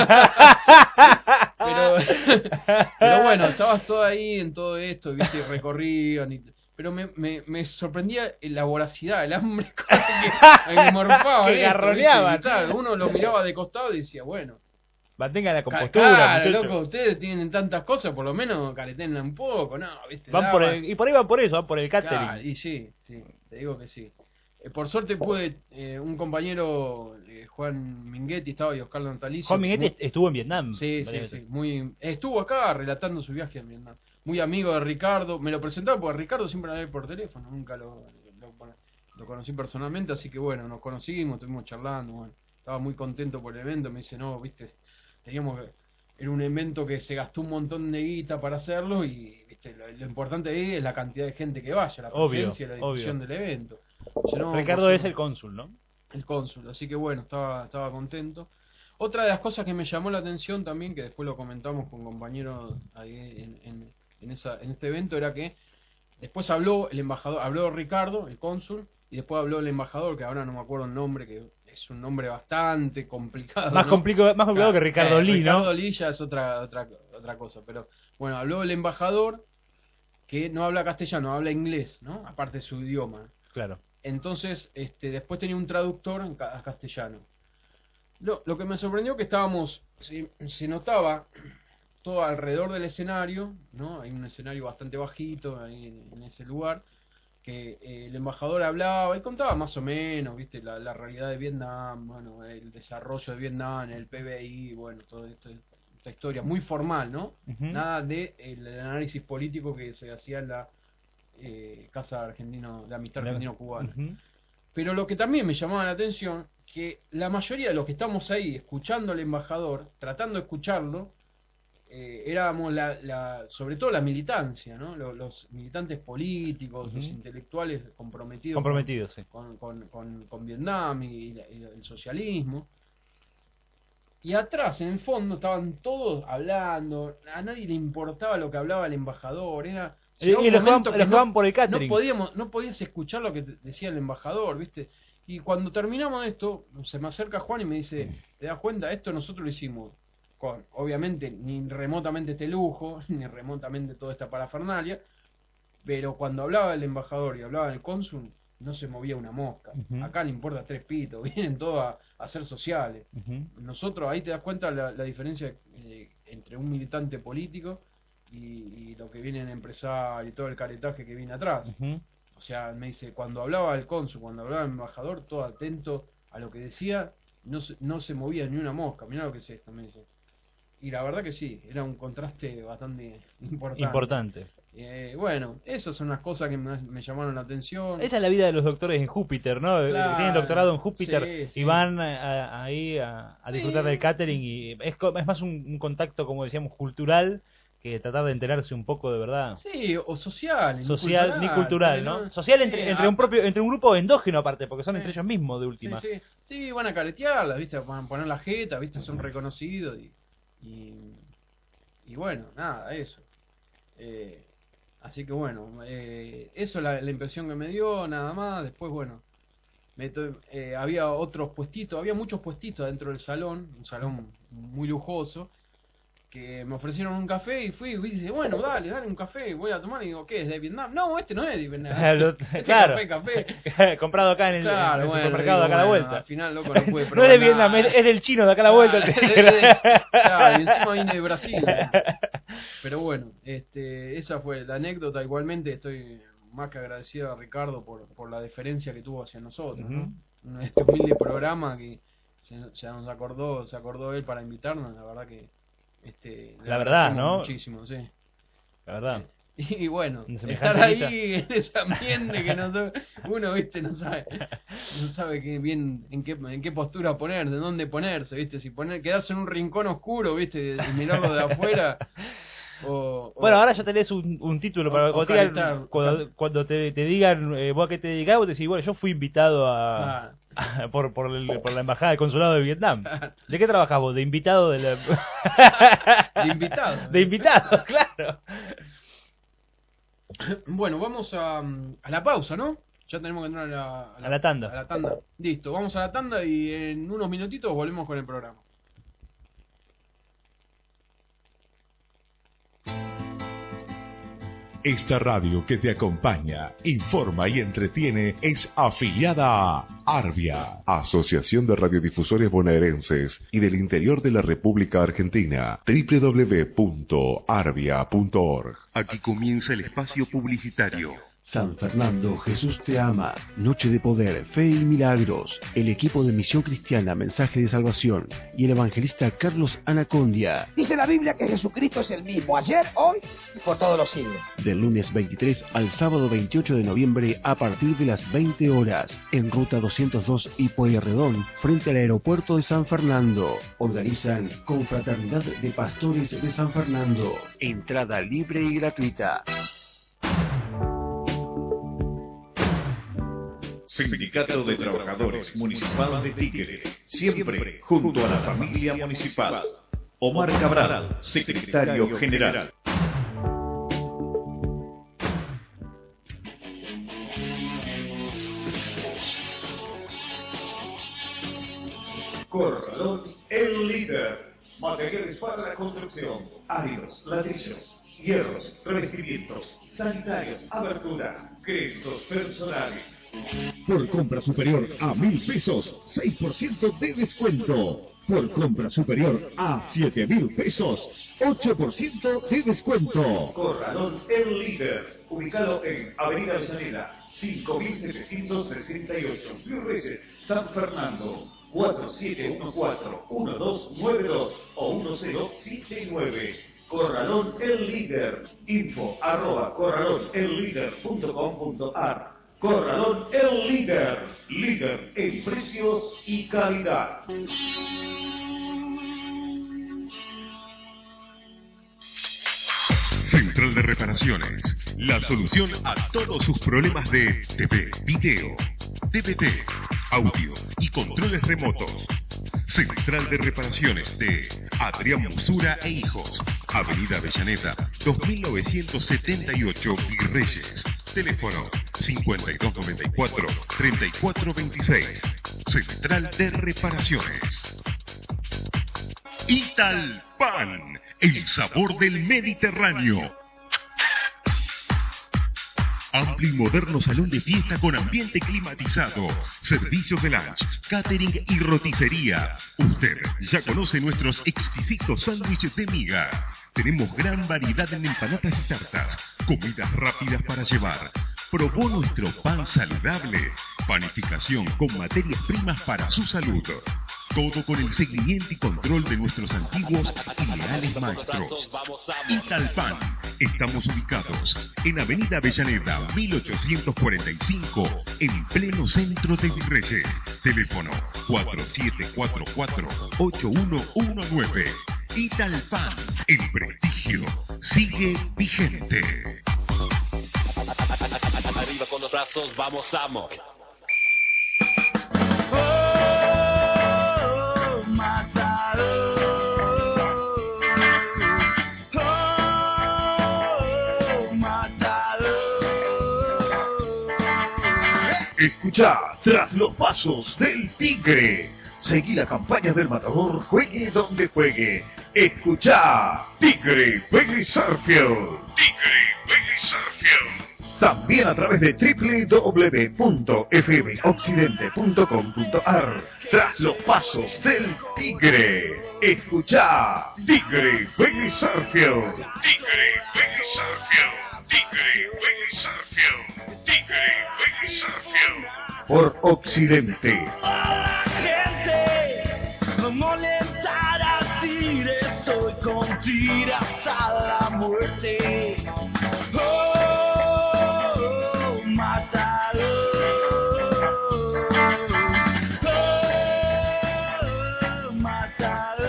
Pero bueno, estabas todo ahí en todo esto, ¿viste? Y recorrían pero me sorprendía la voracidad, el hambre con que morfaba Que esto, garroneaban. ¿viste? Y claro, uno lo miraba de costado y decía, bueno, Mantengan la compostura, claro, muchachos. loco, ustedes tienen tantas cosas, por lo menos caretenla un poco, ¿no? ¿Viste? Van por el, y por ahí van por eso, van por el catering. Claro, y sí, sí, te digo que sí. Por suerte pude, un compañero, Juan Minguetti, estaba y Oscar Natalicio. Juan Miguel estuvo en Vietnam. Sí, varias sí, veces. sí, estuvo acá relatando su viaje a Vietnam. Muy amigo de Ricardo, me lo presentaba porque Ricardo siempre me ve por teléfono, nunca lo conocí personalmente, así que bueno, nos conocimos, estuvimos charlando, bueno, estaba muy contento por el evento, me dice, no, viste, era un evento que se gastó un montón de guita para hacerlo y viste, lo importante ahí es la cantidad de gente que vaya, la Obvio, presencia y la difusión obvio. del evento. Dice, no, Ricardo por es suerte el cónsul, ¿no? el cónsul, así que bueno, estaba contento. Otra de las cosas que me llamó la atención también, que después lo comentamos con compañeros ahí en este evento, era que después habló el embajador, habló Ricardo, el cónsul, y después habló el embajador, que ahora no me acuerdo el nombre, que es un nombre bastante complicado, Más ¿no? complicado Claro, que Ricardo Lee, ¿no? Ricardo Lee ya es otra cosa, pero bueno, habló el embajador que no habla castellano, habla inglés, ¿no? Aparte de su idioma. Claro. Entonces, después tenía un traductor en castellano. Lo que me sorprendió que se notaba todo alrededor del escenario, ¿no? Hay un escenario bastante bajito ahí en ese lugar, que el embajador hablaba y contaba más o menos, ¿viste? La realidad de Vietnam, bueno, el desarrollo de Vietnam, el PBI, bueno, todo esto, esta historia muy formal, ¿no? Ujú. Nada de el análisis político que se hacía en la Casa de Amistad Argentino-Cubana. Ujú. Pero lo que también me llamaba la atención, que la mayoría de los que estamos ahí escuchando al embajador, tratando de escucharlo, éramos sobre todo la militancia, ¿no? Los militantes políticos, los intelectuales comprometidos sí. con Vietnam y el socialismo. Y atrás, en el fondo, estaban todos hablando, a nadie le importaba lo que hablaba el embajador, era... Y los jugaban por el catering. No podías escuchar lo que decía el embajador, ¿viste? Y cuando terminamos esto, se me acerca Juan y me dice, ¿te das cuenta? Esto nosotros lo hicimos con, obviamente, ni remotamente este lujo, ni remotamente toda esta parafernalia, pero cuando hablaba el embajador y hablaba el cónsul, no se movía una mosca. Acá le importa 3 pitos, vienen todos a ser sociales. Nosotros, ahí te das cuenta la diferencia entre un militante político y lo que viene el empresario y todo el caretaje que viene atrás. O sea, me dice, cuando hablaba el cónsul, cuando hablaba el embajador, todo atento a lo que decía, no se movía ni una mosca. Mirá lo que es esto, me dice. Y la verdad que sí, era un contraste bastante importante. Bueno, esas son las cosas que me llamaron la atención. Esa es la vida de los doctores en Júpiter, ¿no? Claro, que tienen doctorado en Júpiter sí. y van ahí a disfrutar del catering. Y es más un contacto, como decíamos, cultural, que tratar de enterarse un poco de verdad. Sí, o social. Ni cultural, ¿no? Social entre un grupo endógeno aparte, porque son entre ellos mismos de última. Sí, van a caretearla, ¿viste? Van a poner la jeta, ¿viste? Son reconocidos y bueno, nada, eso. Así que bueno, eso es la impresión que me dio, nada más. Después, bueno, había otros puestitos, había muchos puestitos dentro del salón, un salón muy lujoso, que me ofrecieron un café y fui y dice, bueno, dale un café, voy a tomar. Y digo, ¿qué es de Vietnam? No, este no es de Vietnam. Claro, café. comprado acá en el supermercado de acá a la vuelta. Al final, loco, no pude probar. No es de Vietnam, es del chino de acá a la vuelta. Claro, y encima viene de Brasil. Pero bueno, esa fue la anécdota. Igualmente estoy más que agradecido a Ricardo por la deferencia que tuvo hacia nosotros, ¿no? Este humilde programa que se nos acordó él para invitarnos, la verdad que la verdad, ¿no? Muchísimo, sí. La verdad. Y bueno, estar ahí en ese ambiente que uno, viste, no sabe bien en qué postura poner, de dónde ponerse, viste, si quedarse en un rincón oscuro, viste, y mirarlo de afuera. Bueno, ahora ya tenés un título para cuando te digan vos a qué te dedicás, vos decís, bueno, yo fui invitado por la embajada del consulado de Vietnam. ¿De qué trabajás vos? De invitado de invitado. De invitado, claro. Bueno, vamos a la pausa, ¿no? Ya tenemos que entrar a la tanda. A la tanda. Listo, vamos a la tanda y en unos minutitos volvemos con el programa. Esta radio que te acompaña, informa y entretiene es afiliada a Arbia, Asociación de Radiodifusores Bonaerenses y del Interior de la República Argentina, www.arbia.org. Aquí comienza el espacio publicitario. San Fernando, Jesús te ama, Noche de Poder, Fe y Milagros, el equipo de Misión Cristiana, Mensaje de Salvación y el evangelista Carlos Anacondia. Dice la Biblia que Jesucristo es el mismo, ayer, hoy y por todos los siglos. Del lunes 23 al sábado 28 de noviembre a partir de las 20 horas, en Ruta 202 y Pueyrredón, frente al aeropuerto de San Fernando. Organizan Confraternidad de Pastores de San Fernando. Entrada libre y gratuita. Sindicato de Trabajadores Municipal de Tigre, siempre junto a la familia municipal. Omar Cabral, secretario general. Corralón El Líder. Materiales para la construcción, áridos, ladrillos, hierros, revestimientos, sanitarios, abertura, créditos personales. Por compra superior a 1.000 pesos, 6% de descuento. Por compra superior a 7.000 pesos, 8% de descuento. Corralón El Líder, ubicado en Avenida Avellaneda, 5768, Río Reyes, San Fernando, 4714-1292 o 1079. Corralón El Líder, info@corralonellíder.com.ar. Corralón El Líder, líder en precios y calidad. Central de Reparaciones, la solución a todos sus problemas de TV, video, DVD, audio y controles remotos. Central de Reparaciones de Adrián Musura e Hijos, Avenida Avellaneda, 2978 Virreyes. Teléfono 5294-3426. Central de Reparaciones. Italpan, el sabor del Mediterráneo. Amplio y moderno salón de fiesta con ambiente climatizado, servicios de lunch, catering y roticería. Usted ya conoce nuestros exquisitos sándwiches de miga. Tenemos gran variedad en empanadas y tartas, comidas rápidas para llevar. Probó nuestro pan saludable, panificación con materias primas para su salud. Todo con el seguimiento y control de nuestros antiguos y leales maestros. Italpan. Estamos ubicados en Avenida Avellaneda, 1845, en pleno centro de Virreyes. Teléfono 4744-8119. Italpan. El prestigio sigue vigente. Arriba con los brazos, vamos, amo. Escucha Tras los Pasos del Tigre. Seguí la campaña del Matador, juegue donde juegue. Escucha Tigre Peggy Sarfield. Tigre Peggy Sarfield. También a través de www.fmoccidente.com.ar. Tras los Pasos del Tigre. Escucha Tigre Peggy Sarfield. Tigre Peggy Sarfield. Tigre Peggy Sarfield. Tigre Peggy Sarfield. Por Occidente. Gente, no molestar a Tigre, estoy con Tigre hasta la muerte. Oh, mátalo. Oh, mátalo.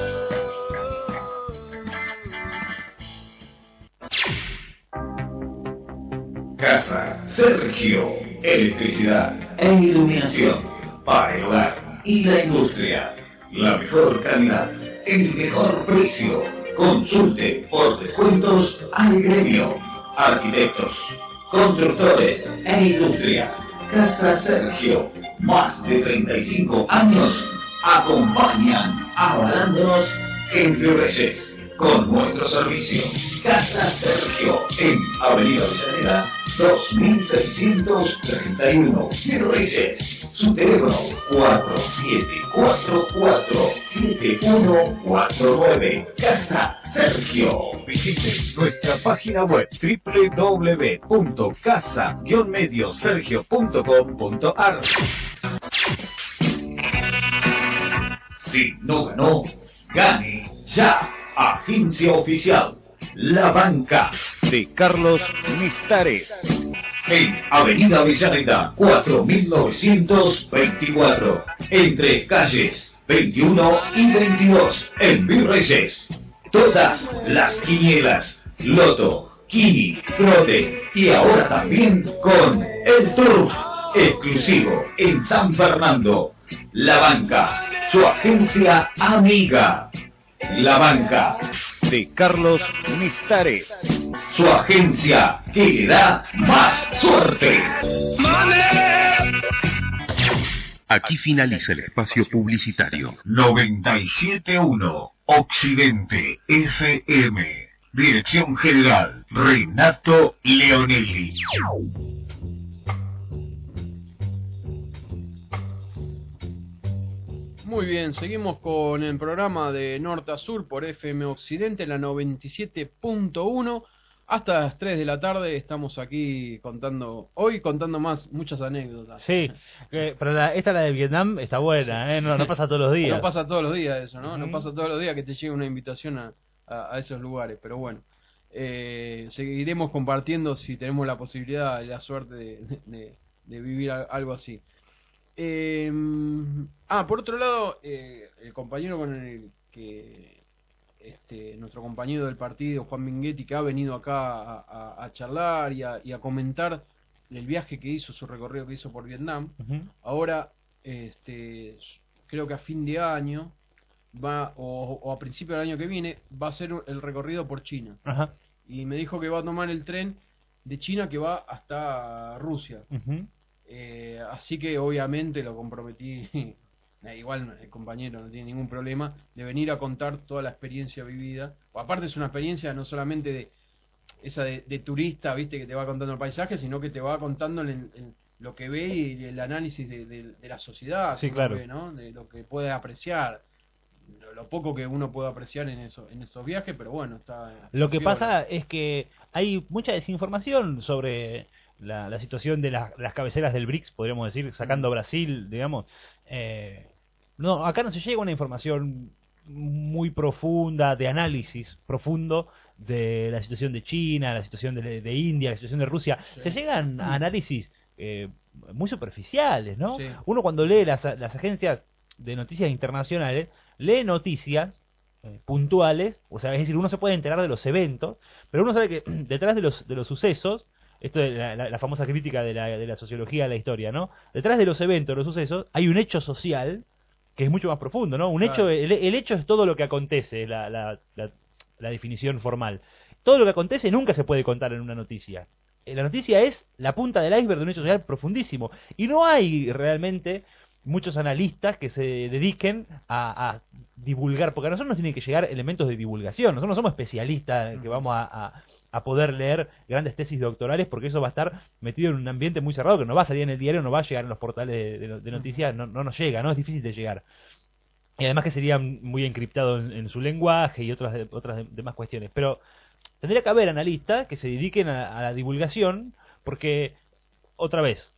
Casa Sergio. Electricidad e iluminación para el hogar y la industria. La mejor calidad, el mejor precio. Consulte por descuentos al gremio. Arquitectos, constructores e industria. Casa Sergio. Más de 35 años acompañan avalándonos en Virreyes con nuestro servicio. Casa Sergio en Avenida Avellaneda 2631 Virreyes. Su teléfono 4744-7149. Casa Sergio. Visite nuestra página web www.casa-mediosergio.com.ar. Si no ganó, gane ya. Agencia oficial La Banca de Carlos Mistares. En Avenida Avellaneda 4924, entre calles 21 y 22 en Virreyes. Todas las quinielas, loto, quini, trote y ahora también con el Turf exclusivo en San Fernando. La Banca, su agencia amiga. La Banca de Carlos Mistares, su agencia que le da más suerte. Aquí finaliza el espacio publicitario. 97.1 Occidente FM. Dirección General Renato Leonelli. Muy bien, seguimos con el programa de Norte a Sur por FM Occidente, la 97.1. Hasta las 3 de la tarde estamos aquí contando muchas anécdotas. Sí, pero esta, la de Vietnam, está buena, ¿eh? No pasa todos los días. No pasa todos los días eso, ¿no? No pasa todos los días que te llegue una invitación a esos lugares, pero bueno. Seguiremos compartiendo si tenemos la posibilidad y la suerte vivir algo así. Por otro lado, el compañero con el que nuestro compañero del partido, Juan Minguetti, que ha venido acá a charlar y a comentar el viaje que hizo, su recorrido que hizo por Vietnam. Ahora, creo que a fin de año va, o a principio del año que viene, va a hacer el recorrido por China. Ajá. Y me dijo que va a tomar el tren de China que va hasta Rusia. Así que obviamente lo comprometí. Igual el compañero no tiene ningún problema de venir a contar toda la experiencia vivida. Aparte es una experiencia no solamente de turista, viste, que te va contando el paisaje, sino que te va contando lo que ve y el análisis de la sociedad, sí, claro. Ve, ¿no? De lo que puede apreciar, lo poco que uno puede apreciar en esos viajes, pero bueno, está... Lo que pasa es que hay mucha desinformación sobre la situación de las cabeceras del BRICS, podríamos decir, sacando a Brasil, digamos. No, acá no se llega a una información muy profunda, de análisis profundo de la situación de China, la situación de India, la situación de Rusia. Sí. Se llegan a análisis muy superficiales, ¿no? Sí. Uno cuando lee las agencias de noticias internacionales, lee noticias puntuales, o sea, es decir, uno se puede enterar de los eventos, pero uno sabe que detrás de los sucesos, esto es la famosa crítica de la sociología de la historia, ¿no? Detrás de los eventos, de los sucesos, hay un hecho social que es mucho más profundo, ¿no? Un hecho, el hecho es todo lo que acontece, la definición formal. Todo lo que acontece nunca se puede contar en una noticia. La noticia es la punta del iceberg de un hecho social profundísimo. Y no hay realmente muchos analistas que se dediquen a divulgar, porque a nosotros nos tienen que llegar elementos de divulgación. Nosotros no somos especialistas que vamos a poder leer grandes tesis doctorales, porque eso va a estar metido en un ambiente muy cerrado, que no va a salir en el diario, no va a llegar en los portales de noticias, no nos llega, no es difícil de llegar. Y además que sería muy encriptado en su lenguaje y otras demás cuestiones. Pero tendría que haber analistas que se dediquen a la divulgación, porque, otra vez,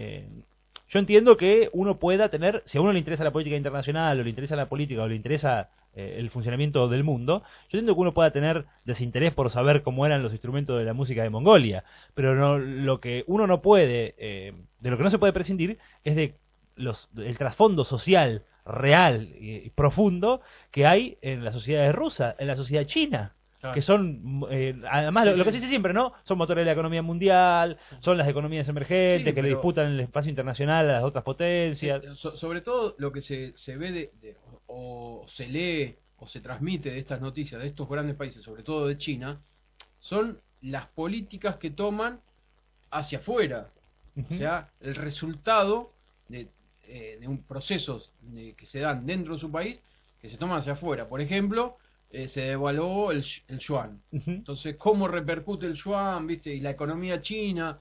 yo entiendo que uno pueda tener, si a uno le interesa la política internacional, o le interesa la política, o le interesa el funcionamiento del mundo, yo entiendo que uno pueda tener desinterés por saber cómo eran los instrumentos de la música de Mongolia, pero no, lo que uno no puede, de lo que no se puede prescindir, es de el trasfondo social real y profundo que hay en la sociedad rusa, en la sociedad china. Claro. Que son, además, lo que se dice siempre, ¿no? Son motores de la economía mundial, son las economías emergentes que le disputan el espacio internacional a las otras potencias. Sobre todo lo que se ve o se lee o se transmite de estas noticias de estos grandes países, sobre todo de China, son las políticas que toman hacia afuera. O sea, el resultado de un proceso que se dan dentro de su país que se toman hacia afuera. Por ejemplo, se devaluó el yuan. Entonces, ¿cómo repercute el yuan, viste? Y la economía china,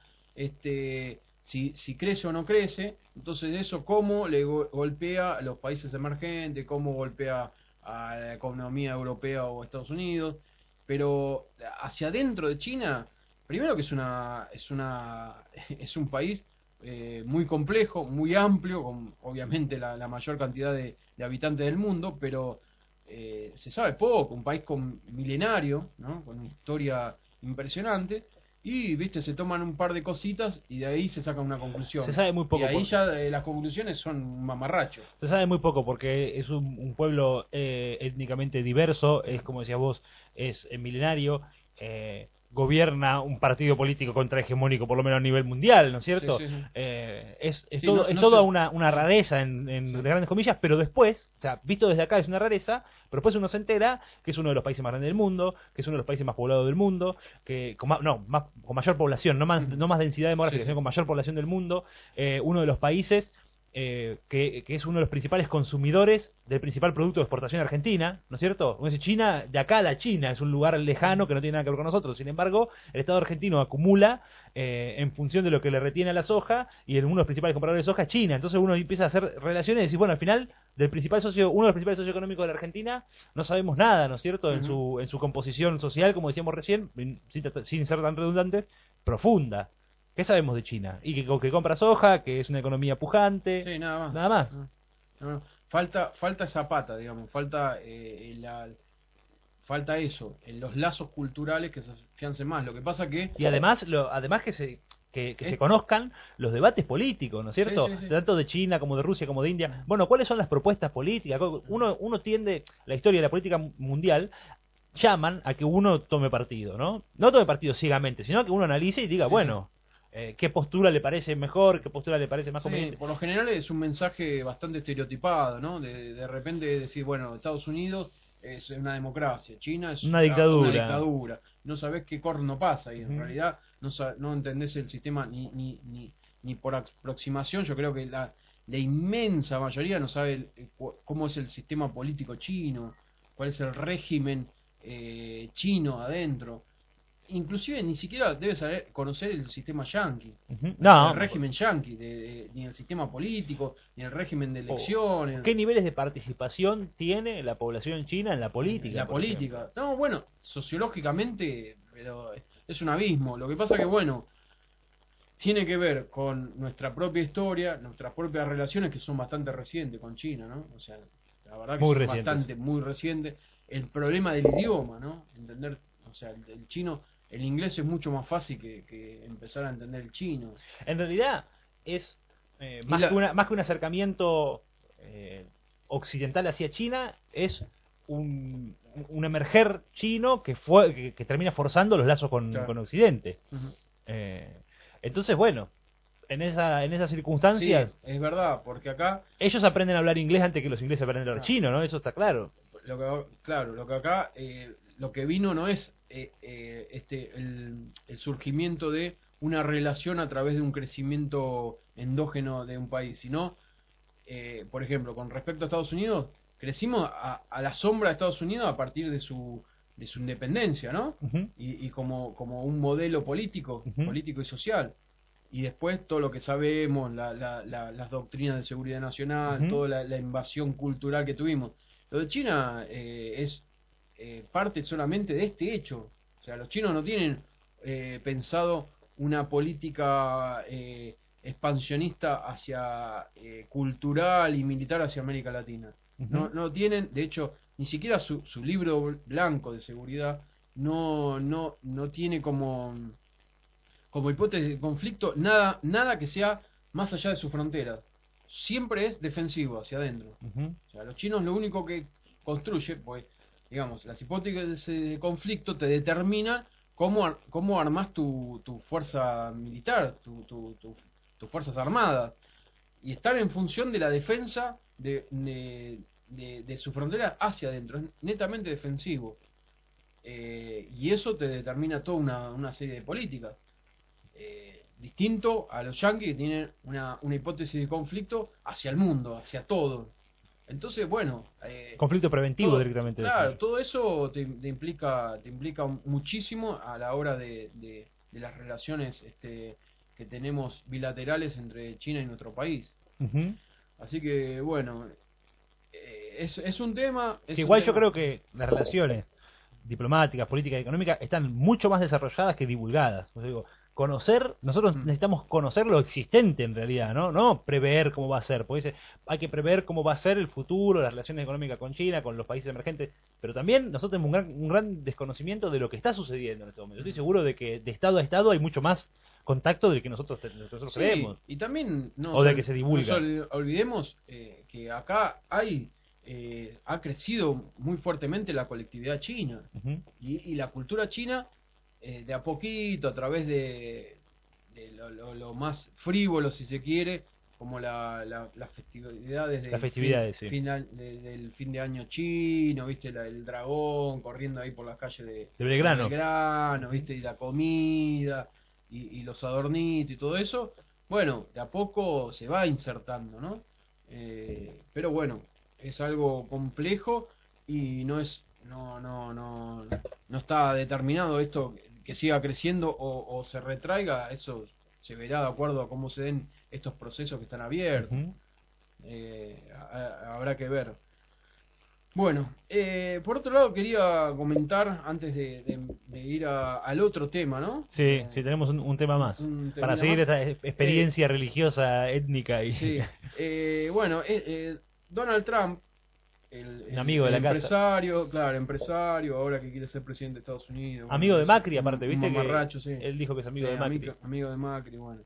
si crece o no crece. Entonces, eso cómo le golpea a los países emergentes, cómo golpea a la economía europea o Estados Unidos. Pero hacia adentro de China, primero que es un país muy complejo, muy amplio, con obviamente la mayor cantidad de habitantes del mundo, pero se sabe poco, un país con milenario, ¿no? Con una historia impresionante, y viste, se toman un par de cositas y de ahí se saca una conclusión. Se sabe muy poco. Y ahí ya las conclusiones son un mamarracho. Se sabe muy poco porque es un pueblo étnicamente diverso, es como decías vos, es milenario, gobierna un partido político contrahegemónico, por lo menos a nivel mundial, ¿no es cierto? Sí. Es toda una rareza en grandes comillas, pero después, o sea, visto desde acá es una rareza, pero después uno se entera que es uno de los países más grandes del mundo, que es uno de los países más poblados del mundo, que con mayor población, no más densidad demográfica, sino con mayor población del mundo, uno de los países que es uno de los principales consumidores del principal producto de exportación argentina, ¿no es cierto? Como dice China, de acá a la China, es un lugar lejano que no tiene nada que ver con nosotros. Sin embargo, el Estado argentino acumula en función de lo que le retiene a la soja, y uno de los principales compradores de soja es China. Entonces uno empieza a hacer relaciones y decir, bueno, al final, uno de los principales socios económicos de la Argentina, no sabemos nada, ¿no es cierto? En su composición social, como decíamos recién, sin ser tan redundantes, profunda. ¿Qué sabemos de China? Y que compra soja, que es una economía pujante. Sí, nada más. Nada más. No. Falta esa pata, digamos. Falta eso, en los lazos culturales que se afiancen más. Lo que pasa que... Y además que que se conozcan los debates políticos, ¿no es cierto? Sí, sí, sí. Tanto de China como de Rusia como de India. Bueno, ¿cuáles son las propuestas políticas? Uno tiende, la historia de la política mundial, llaman a que uno tome partido, ¿no? No tome partido ciegamente, sino que uno analice y diga, bueno, qué postura le parece mejor, qué postura le parece más conveniente. Por lo general es un mensaje bastante estereotipado, ¿no? De repente decir, bueno, Estados Unidos es una democracia, China es Una dictadura. una dictadura. No sabés qué corno pasa y en realidad no entendés el sistema ni por aproximación. Yo creo que la inmensa mayoría no sabe cómo es el sistema político chino, cuál es el régimen chino adentro. Inclusive ni siquiera debe saber conocer el sistema yanqui, No. el régimen yanqui, ni el sistema político, ni el régimen de elecciones. ¿Qué niveles de participación tiene la población china en la política? La política. No, bueno, sociológicamente, pero es un abismo. Lo que pasa que, bueno, tiene que ver con nuestra propia historia, nuestras propias relaciones que son bastante recientes con China, ¿no? O sea, la verdad que Muy son recientes. bastante, muy recientes. El problema del idioma, ¿no? Entender, o sea, el chino, el inglés es mucho más fácil que empezar a entender el chino. En realidad es más que un acercamiento occidental hacia China, es un emerger chino que termina forzando los lazos con Occidente. Entonces, bueno, en esas circunstancias, Sí, es verdad, porque acá ellos aprenden a hablar inglés antes que los ingleses aprenden a hablar chino, ¿no? Eso está claro. lo que acá lo que vino no es el surgimiento de una relación a través de un crecimiento endógeno de un país, sino, por ejemplo, con respecto a Estados Unidos, crecimos a la sombra de Estados Unidos a partir de su independencia, ¿no? Y como un modelo político y social. Y después todo lo que sabemos, las doctrinas de seguridad nacional, toda la invasión cultural que tuvimos. Lo de China es parte solamente de este hecho. O sea, los chinos no tienen pensado una política expansionista hacia cultural y militar hacia América Latina. No tienen, de hecho, ni siquiera su libro blanco de seguridad no tiene como hipótesis de conflicto nada que sea más allá de sus fronteras. Siempre es defensivo hacia adentro. O sea, los chinos lo único que construye, pues, digamos, las hipótesis de conflicto te determina cómo armás tu fuerza militar, tus fuerzas armadas, y estar en función de la defensa de su frontera hacia adentro, es netamente defensivo. Y eso te determina toda una serie de políticas. Distinto a los yanquis, que tienen una hipótesis de conflicto hacia el mundo, hacia todo. Entonces, bueno, conflicto preventivo directamente. Claro, todo eso te implica muchísimo a la hora de las relaciones que tenemos bilaterales entre China y nuestro país. Así que, bueno, es un tema... Igual yo creo que las relaciones diplomáticas, políticas y económicas están mucho más desarrolladas que divulgadas. O sea, digo, nosotros necesitamos conocer lo existente en realidad, no prever cómo va a ser, porque hay que prever cómo va a ser el futuro, las relaciones económicas con China, con los países emergentes, pero también nosotros tenemos un gran desconocimiento de lo que está sucediendo en este momento. Estoy seguro de que de estado a estado hay mucho más contacto del que nosotros creemos. Y también o de que se divulga. No olvidemos que acá ha crecido muy fuertemente la colectividad china y la cultura china. De a poquito, a través de lo más frívolo, si se quiere, como las festividades del fin de año chino, viste, el dragón corriendo ahí por las calles de Belgrano, viste, y la comida y los adornitos y todo eso. Bueno, de a poco se va insertando, ¿no? Pero bueno, es algo complejo y no está determinado esto que siga creciendo o se retraiga. Eso se verá de acuerdo a cómo se den estos procesos que están abiertos. Habrá que ver. Bueno, por otro lado quería comentar antes de ir al otro tema, ¿no? Sí, tenemos un tema más para seguir esta experiencia religiosa, étnica y... Sí. Bueno, Donald Trump Un amigo de la casa. Empresario, claro, empresario, ahora que quiere ser presidente de Estados Unidos. Amigo bueno, de Macri, aparte, ¿viste? Un mamarracho, sí. Él dijo que es amigo Sí, de Macri. Amigo de Macri, bueno.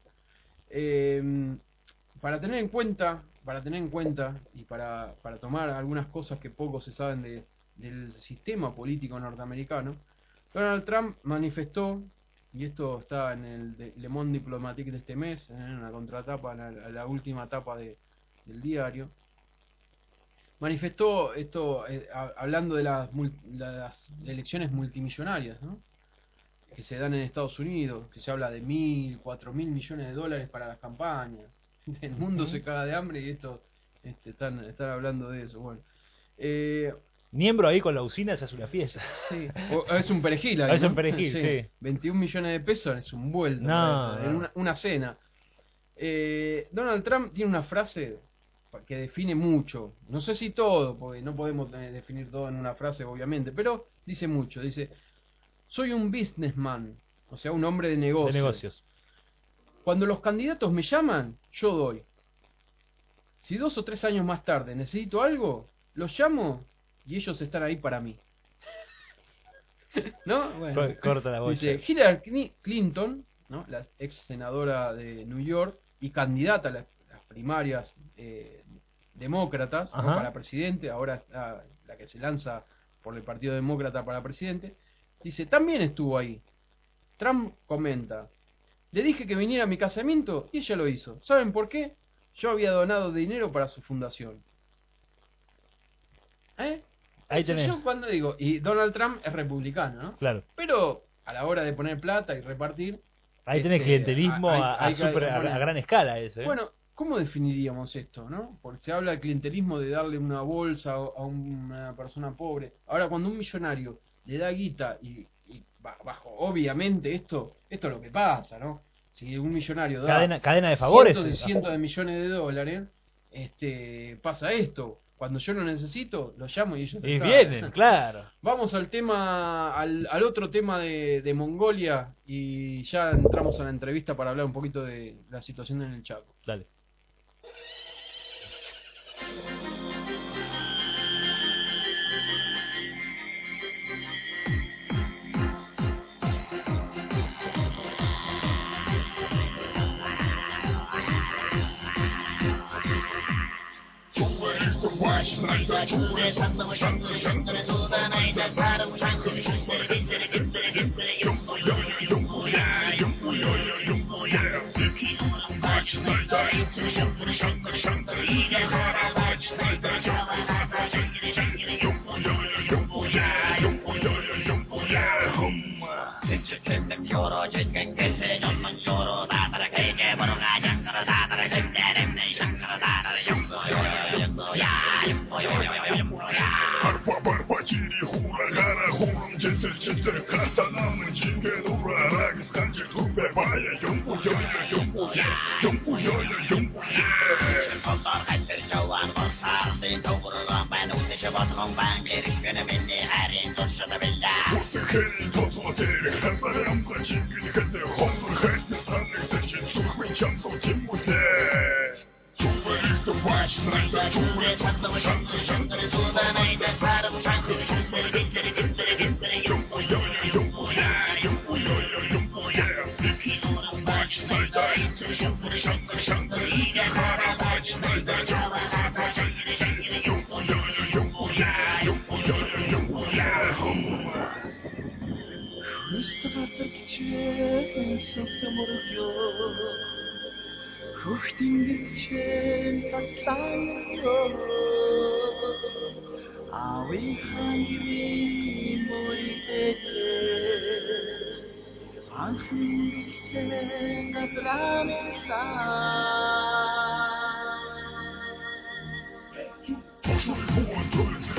Para tener en cuenta y para tomar algunas cosas que poco se saben del sistema político norteamericano, Donald Trump manifestó, y esto está en el Le Monde Diplomatique de este mes, en una contratapa, en la última etapa del diario, manifestó esto hablando de las elecciones multimillonarias, ¿no?, que se dan en Estados Unidos, que se habla de 4.000 millones de dólares para las campañas. El mundo se caga de hambre y esto están hablando de eso. Bueno, Niembro ahí con la usina se hace una fiesta. Sí. Es un perejil ahí, Es un perejil, sí. 21 millones de pesos es un vuelto. No. Una cena. Donald Trump tiene una frase que define mucho. No sé si todo, porque no podemos definir todo en una frase, obviamente, pero dice mucho. Dice: soy un businessman, o sea, un hombre de negocios. De negocios. Cuando los candidatos me llaman, yo doy. Si 2 o 3 años más tarde necesito algo, los llamo y ellos están ahí para mí. ¿No? Bueno. Corta la bocha. Dice: Hillary Clinton, ¿no?, la ex senadora de New York y candidata a las primarias demócratas, ¿no?, para presidente, ahora está la que se lanza por el Partido Demócrata para presidente, dice, también estuvo ahí. Trump comenta: le dije que viniera a mi casamiento y ella lo hizo. ¿Saben por qué? Yo había donado dinero para su fundación. Ahí tenés. Yo cuando digo, y Donald Trump es republicano, ¿no? Claro. Pero a la hora de poner plata y repartir, ahí tenés clientelismo a gran escala eso, ¿eh? Bueno, ¿cómo definiríamos esto, no? Porque se habla de clientelismo de darle una bolsa a una persona pobre. Ahora, cuando un millonario le da guita y bajo, obviamente, esto es lo que pasa, ¿no? Si un millonario da cadena de favores, cientos y cientos de millones de dólares, pasa esto. Cuando yo lo necesito, lo llamo y ellos vienen, claro. Vamos al tema, al otro tema de Mongolia, y ya entramos a la entrevista para hablar un poquito de la situación en el Chaco. Dale.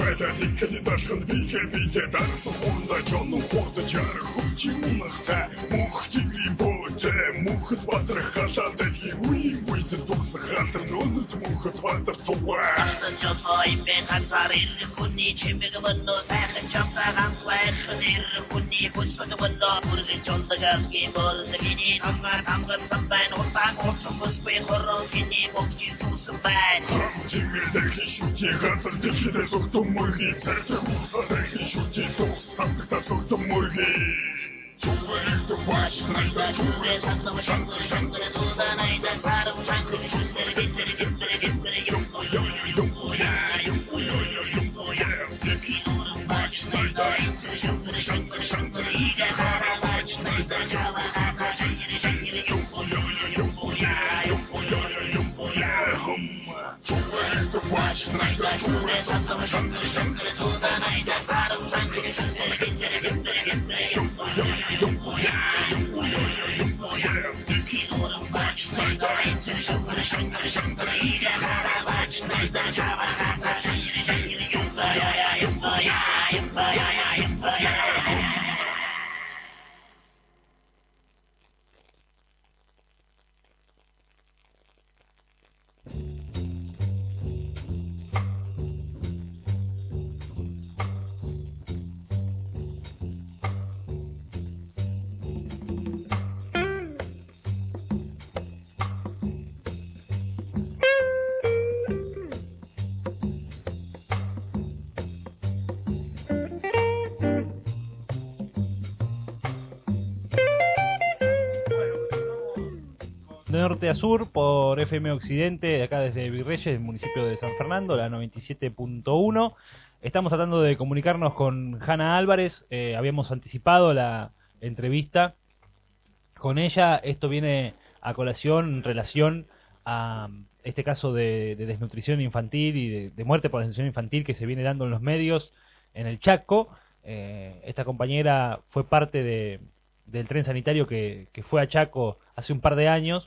De norte a sur por FM Occidente, de acá desde Virreyes, el municipio de San Fernando, la 97.1. Estamos tratando de comunicarnos con Hanna Álvarez. Habíamos anticipado la entrevista con ella. Esto viene a colación en relación a este caso de desnutrición infantil y de muerte por desnutrición infantil que se viene dando en los medios en el Chaco. Esta compañera fue parte del tren sanitario que fue a Chaco hace un par de años.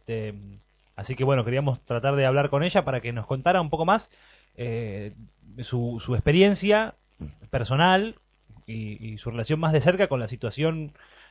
Así que bueno, queríamos tratar de hablar con ella para que nos contara un poco más su experiencia personal y su relación más de cerca con la situación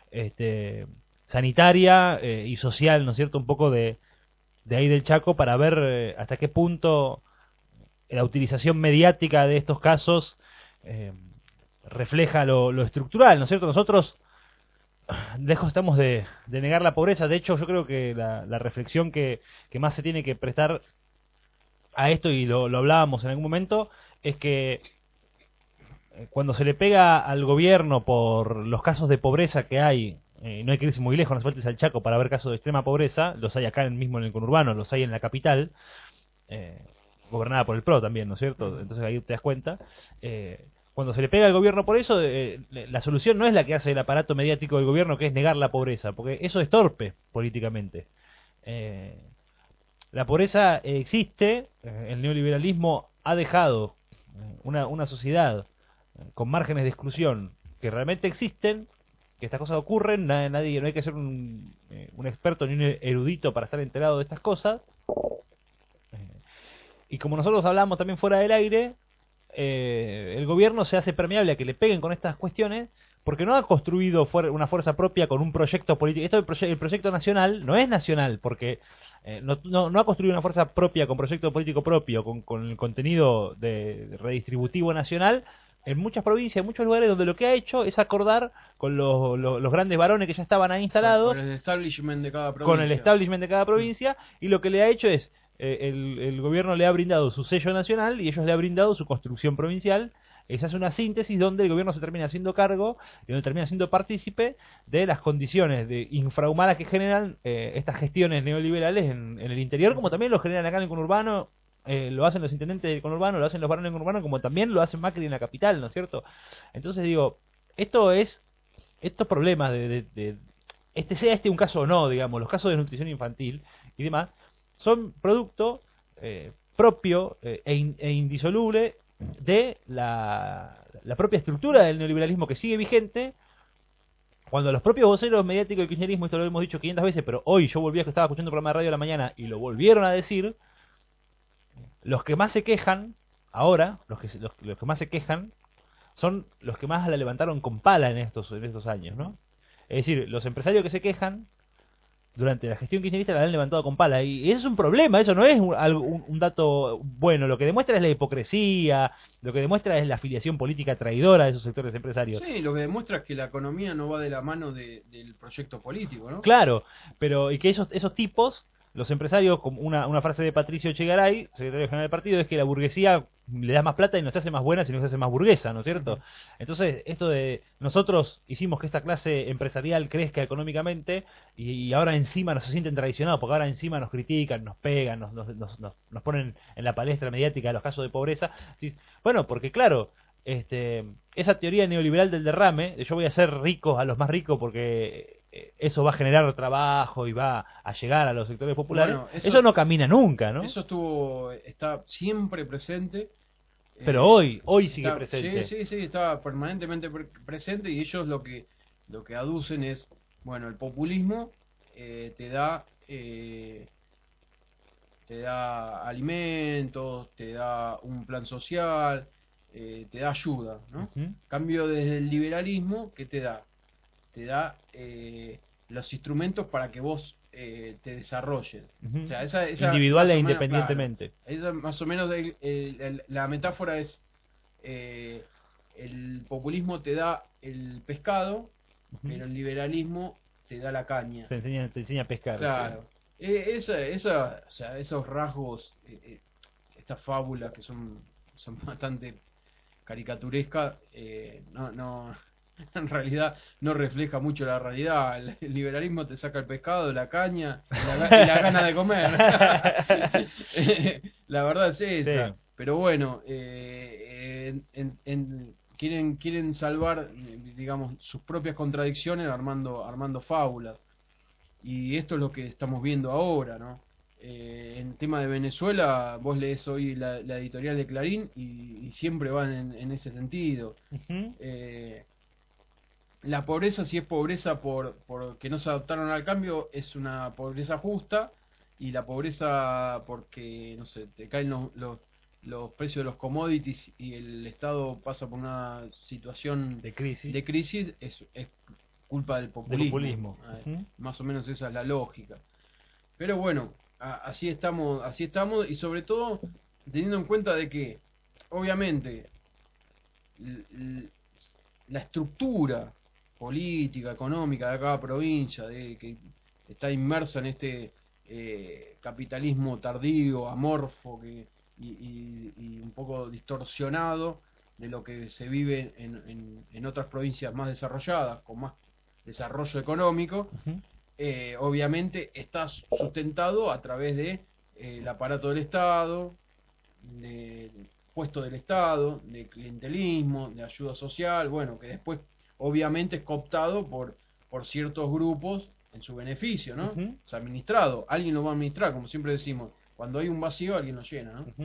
sanitaria y social, ¿no es cierto?, un poco de ahí del Chaco, para ver hasta qué punto la utilización mediática de estos casos refleja lo estructural, ¿no es cierto? Nosotros lejos estamos de negar la pobreza. De hecho, yo creo que la reflexión que más se tiene que prestar a esto, y lo hablábamos en algún momento, es que cuando se le pega al gobierno por los casos de pobreza que hay, no hay que irse muy lejos, no hace falta irse al Chaco para ver casos de extrema pobreza. Los hay acá mismo en el conurbano, los hay en la capital, gobernada por el PRO también, ¿no es cierto? Entonces ahí te das cuenta. Cuando se le pega al gobierno por eso, la solución no es la que hace el aparato mediático del gobierno, que es negar la pobreza, porque eso es torpe políticamente. La pobreza existe, el neoliberalismo ha dejado una sociedad con márgenes de exclusión que realmente existen, que estas cosas ocurren, nadie, no hay que ser un experto ni un erudito para estar enterado de estas cosas. Y como nosotros hablamos también fuera del aire, el gobierno se hace permeable a que le peguen con estas cuestiones porque no ha construido una fuerza propia con un proyecto político. El proyecto nacional no es nacional porque no ha construido una fuerza propia con proyecto político propio, con el contenido de redistributivo nacional en muchas provincias, en muchos lugares donde lo que ha hecho es acordar con los grandes varones que ya estaban ahí instalados, con el establishment de cada provincia. Con el establishment de cada provincia, y lo que le ha hecho es el gobierno le ha brindado su sello nacional y ellos le han brindado su construcción provincial. Se hace una síntesis donde el gobierno se termina haciendo cargo y donde termina siendo partícipe de las condiciones infrahumanas que generan estas gestiones neoliberales en el interior, como también lo generan acá en el conurbano. Lo hacen los intendentes del conurbano, lo hacen los varones del conurbano, como también lo hacen Macri en la capital, ¿no es cierto? Entonces digo, estos problemas sea un caso o no, digamos, los casos de nutrición infantil y demás, son producto propio e indisoluble de la propia estructura del neoliberalismo que sigue vigente, cuando los propios voceros mediáticos del kirchnerismo, esto lo hemos dicho 500 veces, pero hoy yo estaba escuchando un programa de radio a la mañana y lo volvieron a decir, los que más se quejan ahora, los que más se quejan son los que más la levantaron con pala en estos años, ¿no? Es decir, los empresarios que se quejan durante la gestión kirchnerista la han levantado con pala, y ese es un problema, eso no es un dato bueno, lo que demuestra es la hipocresía, lo que demuestra es la afiliación política traidora de esos sectores empresarios. Sí, lo que demuestra es que la economía no va de la mano del proyecto político, ¿no? Claro, pero y que esos tipos, los empresarios, como una frase de Patricio Echegaray, secretario general del partido, es que la burguesía le da más plata y no se hace más buena, sino que se hace más burguesa, ¿no es cierto? Entonces, esto de nosotros hicimos que esta clase empresarial crezca económicamente y ahora encima nos se sienten traicionados, porque ahora encima nos critican, nos pegan, nos ponen en la palestra mediática los casos de pobreza. ¿Sí? Bueno, porque claro, esa teoría neoliberal del derrame, de yo voy a hacer ricos a los más ricos porque eso va a generar trabajo y va a llegar a los sectores populares, Bueno, eso no camina nunca, ¿no? Eso está siempre presente. Pero hoy sigue está, presente. Sí, está permanentemente presente, y ellos lo que aducen es, bueno, el populismo te da alimentos, te da un plan social, te da ayuda, ¿no? Cambio desde el liberalismo, ¿qué te da? Te da los instrumentos para que vos te desarrolles. O sea, esa individual e más o menos, independientemente. Claro, esa más o menos la metáfora es el populismo te da el pescado, pero el liberalismo te da la caña. Te enseña a pescar. Claro. O sea, esos rasgos, estas fábulas que son bastante caricaturescas, no en realidad no refleja mucho la realidad. El liberalismo te saca el pescado, la caña y la gana de comer. La verdad es esa. Sí. Pero bueno, quieren salvar, digamos, sus propias contradicciones armando fábulas. Y esto es lo que estamos viendo ahora, ¿no? En el tema de Venezuela, vos lees hoy la editorial de Clarín y siempre van en ese sentido. La pobreza, si es pobreza por que no se adaptaron al cambio, es una pobreza justa, y la pobreza porque, no sé, te caen los precios de los commodities y el Estado pasa por una situación de crisis es culpa del populismo. Más o menos esa es la lógica. Pero bueno, así estamos, y sobre todo teniendo en cuenta de que, obviamente, la estructura política, económica de cada provincia, que está inmersa en este capitalismo tardío, amorfo, y un poco distorsionado de lo que se vive en otras provincias más desarrolladas, con más desarrollo económico. Obviamente está sustentado a través de el aparato del Estado, de puesto del Estado, de clientelismo, de ayuda social, bueno, que después obviamente es cooptado por ciertos grupos en su beneficio, ¿no? O sea, administrado, alguien lo va a administrar, como siempre decimos, cuando hay un vacío alguien lo llena, ¿no?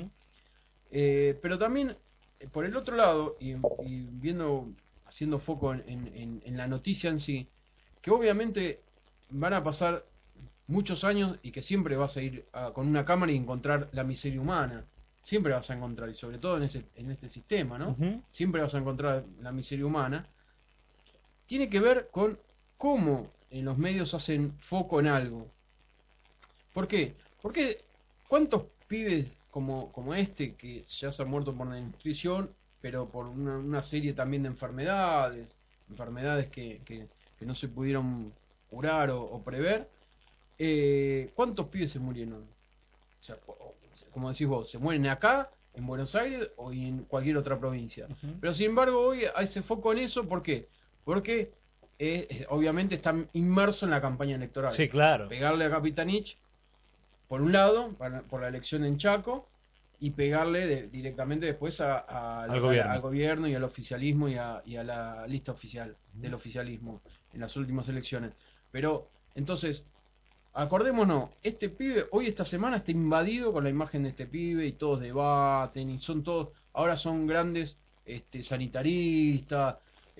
Pero también, por el otro lado, y haciendo foco en la noticia en sí, que obviamente van a pasar muchos años y que siempre vas a ir con una cámara y encontrar la miseria humana. Siempre vas a encontrar, y sobre todo en este sistema, ¿no? Siempre vas a encontrar la miseria humana. Tiene que ver con cómo en los medios hacen foco en algo. ¿Por qué? Porque ¿cuántos pibes como este, que ya se han muerto por desnutrición, pero por una serie también de enfermedades que no se pudieron curar o prever? ¿Cuántos pibes se murieron? O sea, como decís vos, se mueren acá, en Buenos Aires o en cualquier otra provincia. Pero sin embargo hoy hay ese foco en eso. ¿Por qué? Porque obviamente está inmerso en la campaña electoral. Sí, claro. Pegarle a Capitanich, por un lado, por la elección en Chaco, y pegarle directamente después al gobierno y al oficialismo y a la lista oficial del oficialismo en las últimas elecciones. Pero, entonces, acordémonos, este pibe hoy, esta semana, está invadido con la imagen de este pibe, y todos debaten, y ahora son grandes sanitaristas,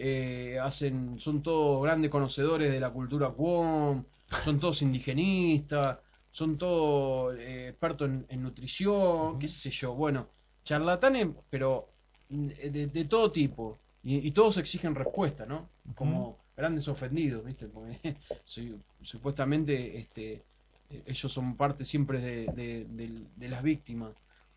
son todos grandes conocedores de la cultura Cuom, son todos indigenistas, son todos expertos en nutrición, qué sé yo. Bueno, charlatanes, pero de todo tipo. Y todos exigen respuesta, ¿no? Como grandes ofendidos, ¿viste? Porque supuestamente ellos son parte siempre de las víctimas.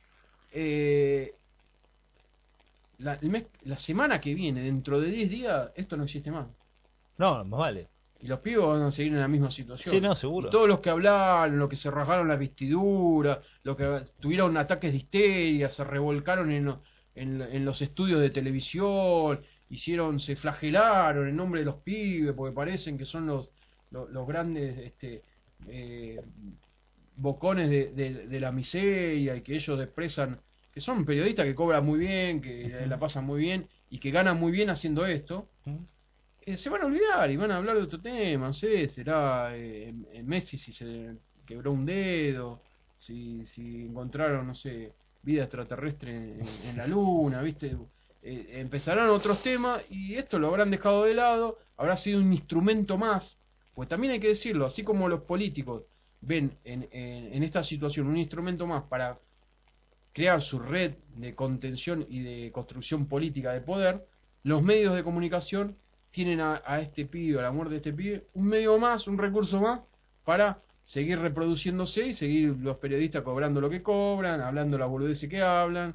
La semana que viene, dentro de 10 días, esto no existe más. No, más vale. Y los pibes van a seguir en la misma situación. Sí, no, seguro. Y todos los que hablaron, los que se rasgaron la vestidura, los que tuvieron ataques de histeria, se revolcaron en los estudios de televisión, se flagelaron en nombre de los pibes, porque parecen que son los grandes bocones de la miseria, y que ellos expresan, que son periodistas que cobran muy bien, que la pasan muy bien, y que ganan muy bien haciendo esto. Se van a olvidar y van a hablar de otro tema, no sé, será Messi si se quebró un dedo, si encontraron, no sé, vida extraterrestre en la luna, ¿viste? Empezarán otros temas y esto lo habrán dejado de lado, habrá sido un instrumento más, pues también hay que decirlo, así como los políticos ven en esta situación un instrumento más para crear su red de contención y de construcción política de poder, los medios de comunicación tienen a este pibe, a la muerte de este pibe, un medio más, un recurso más para seguir reproduciéndose y seguir los periodistas cobrando lo que cobran, hablando la boludez que hablan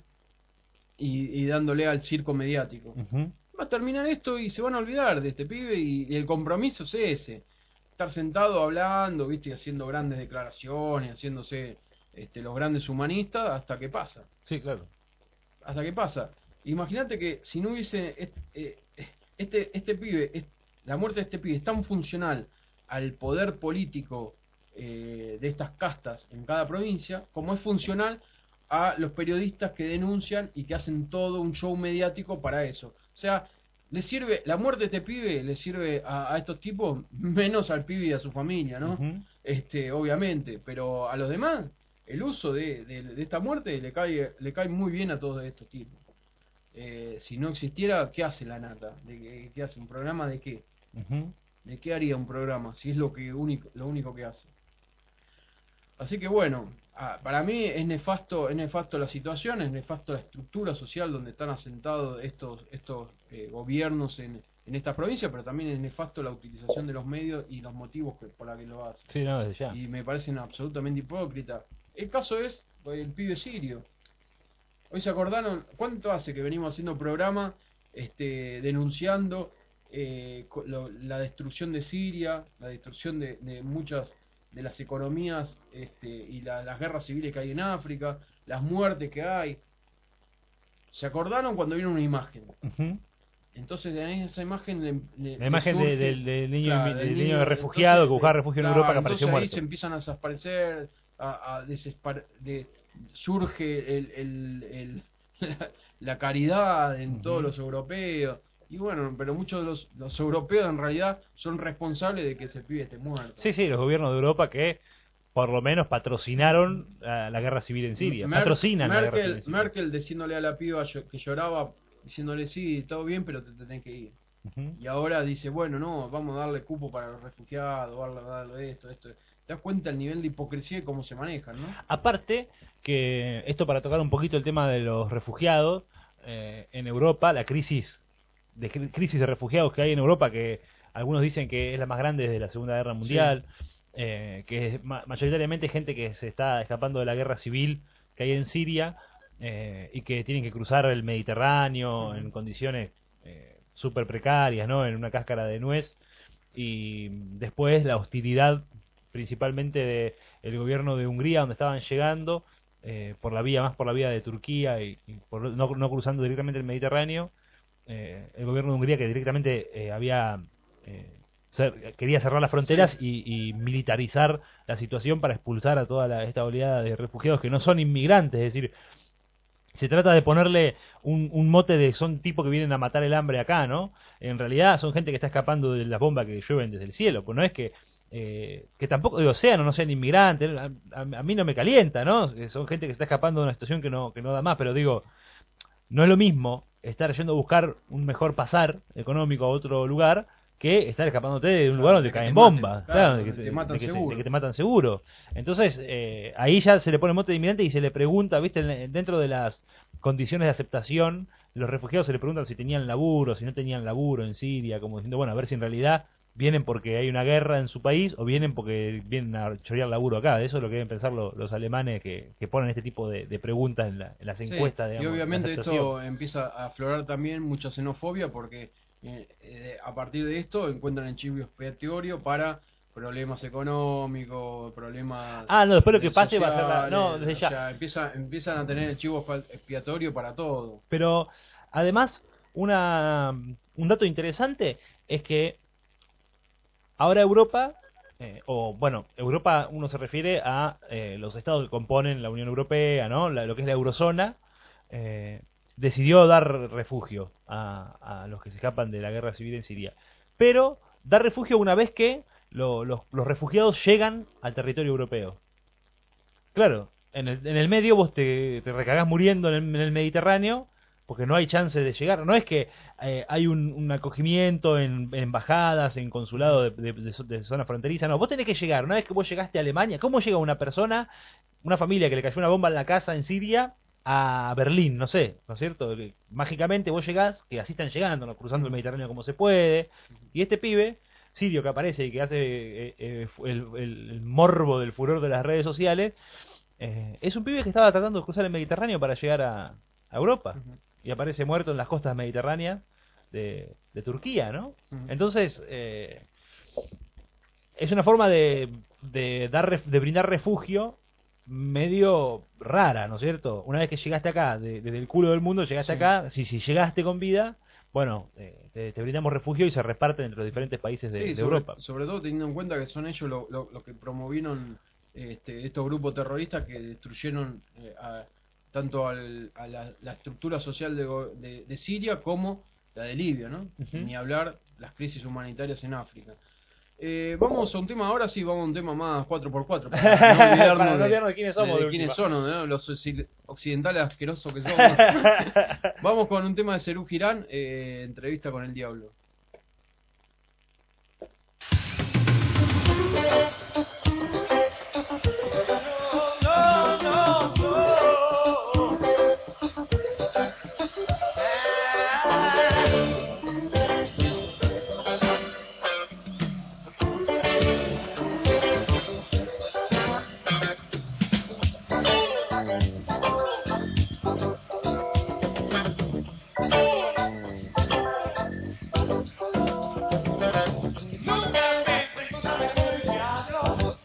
y dándole al circo mediático. Va a terminar esto y se van a olvidar de este pibe y el compromiso es ese, estar sentado hablando, ¿viste? Y haciendo grandes declaraciones, haciéndose los grandes humanistas hasta que pasa. Sí, claro. Hasta que pasa. Imagínate que si no hubiese este pibe, la muerte de este pibe es tan funcional al poder político de estas castas en cada provincia, como es funcional a los periodistas que denuncian y que hacen todo un show mediático para eso. O sea, le sirve, la muerte de este pibe le sirve a estos tipos, menos al pibe y a su familia, ¿no? Obviamente, pero a los demás, el uso de esta muerte le cae muy bien a todos estos tipos. Si no existiera, ¿qué hace la nata? ¿Qué hace? ¿Un programa de qué? ¿De qué haría un programa? Si es lo único que hace. Así que bueno, para mí es nefasto la situación, es nefasto la estructura social donde están asentados estos gobiernos en esta provincia, pero también es nefasto la utilización de los medios y los motivos por los que lo hacen. Sí, no, desde ya. Y me parecen absolutamente hipócritas. El caso es el pibe sirio. Hoy se acordaron, ¿cuánto hace que venimos haciendo programa denunciando la destrucción de Siria, la destrucción de muchas de las economías y las guerras civiles que hay en África, las muertes que hay? Se acordaron cuando vieron una imagen. Entonces en esa imagen la imagen del niño refugiado que buscaba refugio en Europa, que apareció muerto. Ahí se empiezan a desaparecer, surge la caridad en todos los europeos. Y bueno, pero muchos de los europeos en realidad son responsables de que ese pibe esté muerto. Sí, los gobiernos de Europa que por lo menos patrocinaron la guerra civil en Siria. Patrocinan la guerra civil en Siria. Merkel diciéndole a la piba que lloraba, diciéndole sí, todo bien, pero te tenés que ir. Y ahora dice, bueno, no, vamos a darle cupo para los refugiados, darle esto. ¿Te das cuenta el nivel de hipocresía y cómo se manejan, no? Aparte, que esto para tocar un poquito el tema de los refugiados, en Europa, la crisis de refugiados que hay en Europa, que algunos dicen que es la más grande desde la Segunda Guerra Mundial, que es mayoritariamente gente que se está escapando de la guerra civil que hay en Siria, y que tienen que cruzar el Mediterráneo en condiciones súper precarias, ¿no? En una cáscara de nuez, y después la hostilidad principalmente del gobierno de Hungría, donde estaban llegando por la vía de Turquía y por no cruzando directamente el Mediterráneo. El gobierno de Hungría, que directamente quería cerrar las fronteras y militarizar la situación para expulsar a toda esta oleada de refugiados que no son inmigrantes, es decir, se trata de ponerle un mote de son tipos que vienen a matar el hambre acá, ¿no? En realidad son gente que está escapando de las bombas que llueven desde el cielo, pues no es que tampoco de océano no sean inmigrantes, a mí no me calienta, ¿no? Son gente que está escapando de una situación que no da más, pero digo, no es lo mismo estar yendo a buscar un mejor pasar económico a otro lugar que estar escapándote de un lugar donde caen bombas, de que te matan seguro. Entonces, ahí ya se le pone mote de inmigrante y se le pregunta, ¿viste? Dentro de las condiciones de aceptación. Los refugiados se le preguntan si tenían laburo, si no tenían laburo en Siria, como diciendo, bueno, a ver si en realidad vienen porque hay una guerra en su país o vienen porque vienen a chorear laburo acá. Eso es lo que deben pensar los alemanes que ponen este tipo de preguntas en las encuestas. Sí, digamos, y obviamente de esto aceptación. empieza a aflorar también mucha xenofobia porque a partir de esto encuentran el chivo expiatorio para problemas económicos, problemas No, después lo que pase va a ser sociales, no, desde ya. o sea, empiezan a tener el chivo expiatorio para todo. Pero además, un dato interesante es que ahora Europa, Europa uno se refiere a los estados que componen la Unión Europea, ¿no? Lo que es la eurozona, decidió dar refugio a los que se escapan de la guerra civil en Siria. Pero dar refugio una vez que los refugiados llegan al territorio europeo. Claro, en el medio vos te recagás muriendo en el Mediterráneo porque no hay chance de llegar. No es que hay un acogimiento en embajadas, en consulados de zona fronteriza. No, vos tenés que llegar. Una vez que vos llegaste a Alemania, ¿cómo llega una persona, una familia que le cayó una bomba en la casa en Siria a Berlín? No sé, ¿no es cierto? Mágicamente vos llegás, que así están llegando, ¿no? Cruzando el Mediterráneo como se puede. Y este pibe sirio que aparece y que hace el morbo del furor de las redes sociales, es un pibe que estaba tratando de cruzar el Mediterráneo para llegar a Europa. Y aparece muerto en las costas mediterráneas de Turquía, ¿no? Entonces, es una forma de brindar refugio medio rara, ¿no es cierto? Una vez que llegaste acá, desde el culo del mundo llegaste acá, si llegaste con vida, bueno, te brindamos refugio y se reparten entre los diferentes países de Europa. Sobre todo teniendo en cuenta que son ellos los que promovieron estos grupos terroristas que destruyeron tanto a la estructura social de Siria como la de Libia, ¿no? Ni hablar las crisis humanitarias en África. Vamos a un tema, ahora sí, vamos a un tema más 4x4 para no olvidarnos de quiénes somos. de quiénes son, ¿no? Los occidentales asquerosos que somos. Vamos con un tema de Serú Girán, entrevista con el diablo. Nunca me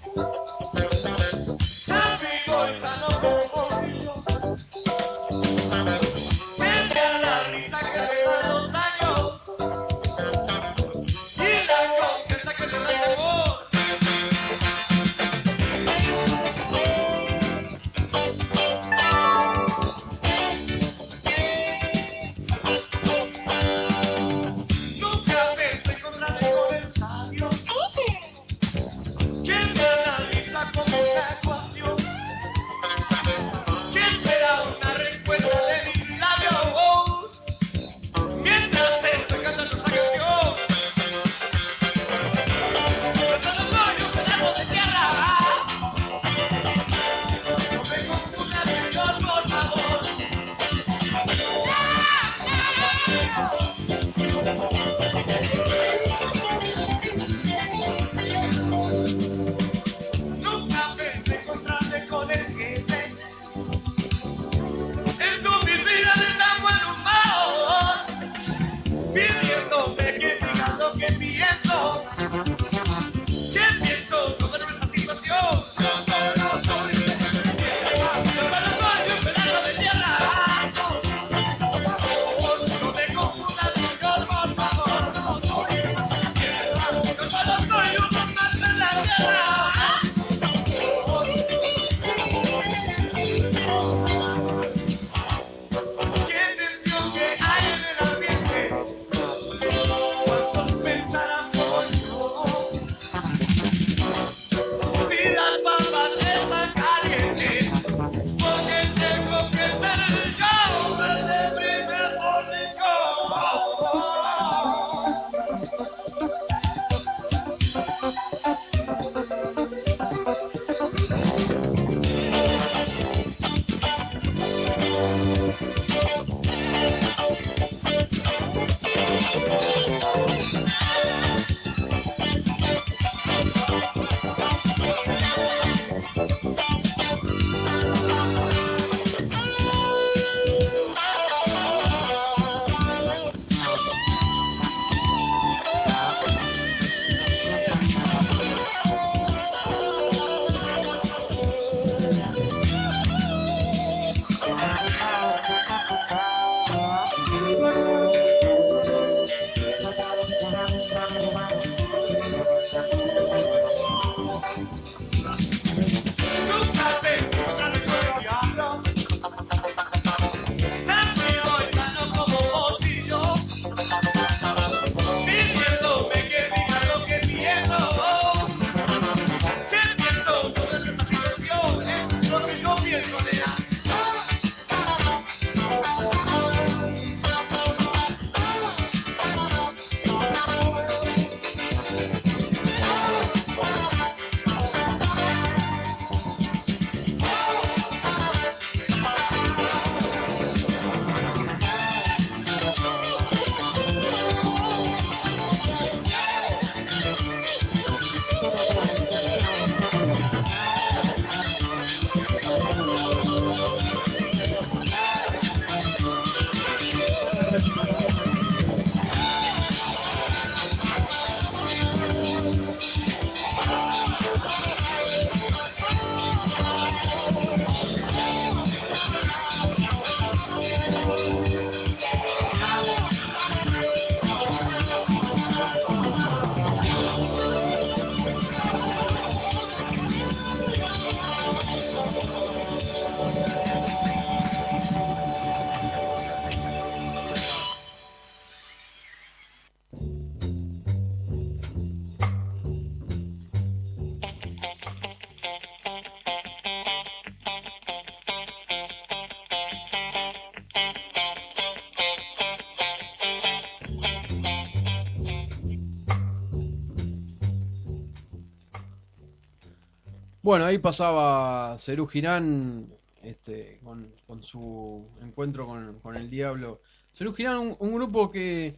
Bueno, ahí pasaba Serú Girán con su encuentro con el diablo. Serú Girán, un grupo que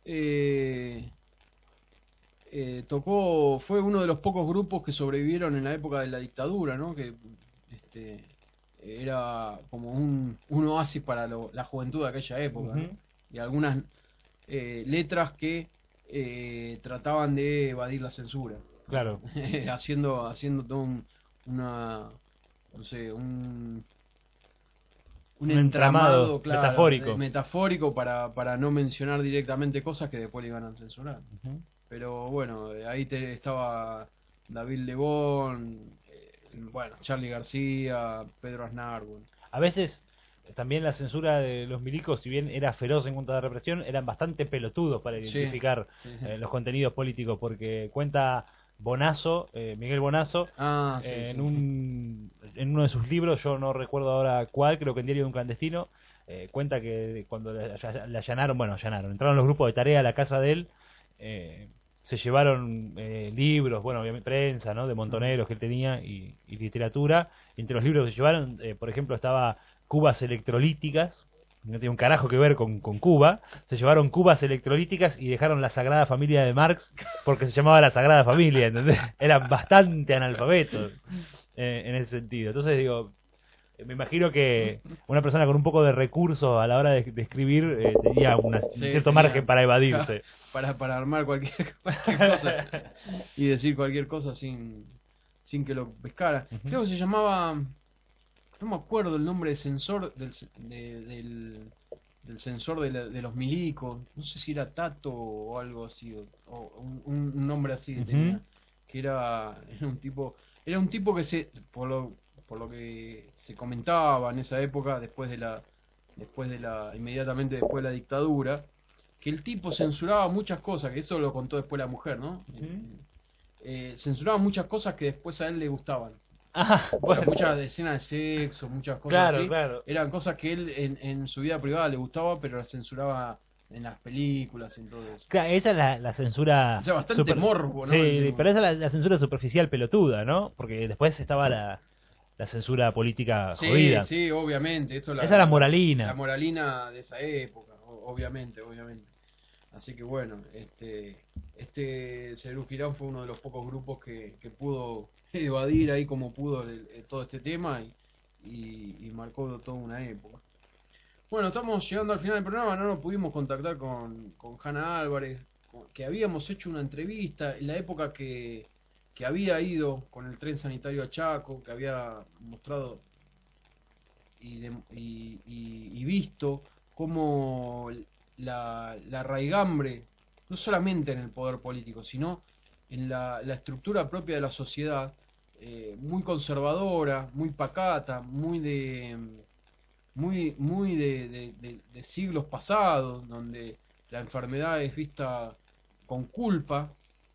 tocó, fue uno de los pocos grupos que sobrevivieron en la época de la dictadura, ¿no? Que era como un oasis para la juventud de aquella época, ¿no? Y algunas letras que trataban de evadir la censura. Claro. haciendo todo un entramado, claro, metafórico. Metafórico para no mencionar directamente cosas que después le iban a censurar. Pero bueno, ahí estaba David Lebón, bueno, Charly García, Pedro Aznar. Bueno. A veces también la censura de los milicos, si bien era feroz en cuanto a la represión, eran bastante pelotudos para identificar los contenidos políticos, porque cuenta Bonazo, Miguel Bonazo, en uno de sus libros, yo no recuerdo ahora cuál, creo que en Diario de un Clandestino, cuenta que cuando le allanaron, entraron los grupos de tarea a la casa de él, se llevaron libros, bueno, obviamente prensa, ¿no? De montoneros que él tenía y literatura. Y entre los libros que se llevaron, por ejemplo, estaba Cubas electrolíticas, no tiene un carajo que ver con Cuba. Se llevaron cubas electrolíticas y dejaron la Sagrada Familia de Marx porque se llamaba la Sagrada Familia, ¿entendés? Eran bastante analfabetos en ese sentido. Entonces digo, me imagino que una persona con un poco de recursos a la hora de escribir tenía un cierto margen para evadirse. Para armar cualquier cosa y decir cualquier cosa sin que lo pescara. Creo que se llamaba, no me acuerdo el nombre de censor del censor de los milicos, no sé si era Tato o algo así, o un nombre así que tenía, que era un tipo que por lo que se comentaba en esa época, inmediatamente después de la dictadura, que el tipo censuraba muchas cosas, que eso lo contó después la mujer, ¿no? Censuraba muchas cosas que después a él le gustaban. Bueno. Muchas escenas de sexo, muchas cosas así. Claro. Eran cosas que él en su vida privada le gustaba, pero las censuraba en las películas y en todo eso. Claro, esa es la censura... O sea, bastante morbo, ¿no? Sí, pero esa es la censura superficial pelotuda, ¿no? Porque después estaba la censura política jodida. Sí, obviamente. Esa es la moralina. La moralina de esa época, obviamente. Así que bueno, Serú Girán fue uno de los pocos grupos que pudo evadir ahí como pudo todo este tema y marcó toda una época. Bueno, estamos llegando al final del programa, no nos pudimos contactar con Hanna Álvarez, que habíamos hecho una entrevista en la época que había ido con el tren sanitario a Chaco, que había mostrado y visto cómo la raigambre, no solamente en el poder político, sino en la estructura propia de la sociedad, muy conservadora, muy pacata, muy de siglos pasados, donde la enfermedad es vista con culpa,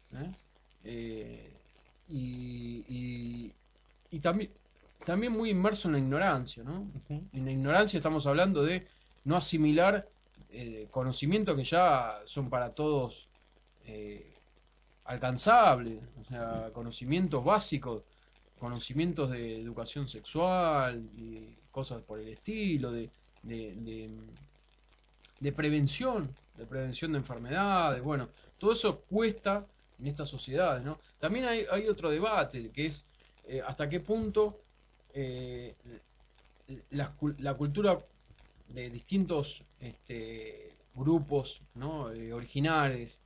y también muy inmerso en la ignorancia, ¿no? En la ignorancia estamos hablando de no asimilar conocimientos que ya son para todos alcanzables, o sea, conocimientos básicos, conocimientos de educación sexual y cosas por el estilo, de prevención de enfermedades. Bueno, todo eso cuesta en estas sociedades, ¿no? También hay otro debate, que es hasta qué punto la cultura de distintos grupos, ¿no? Originales,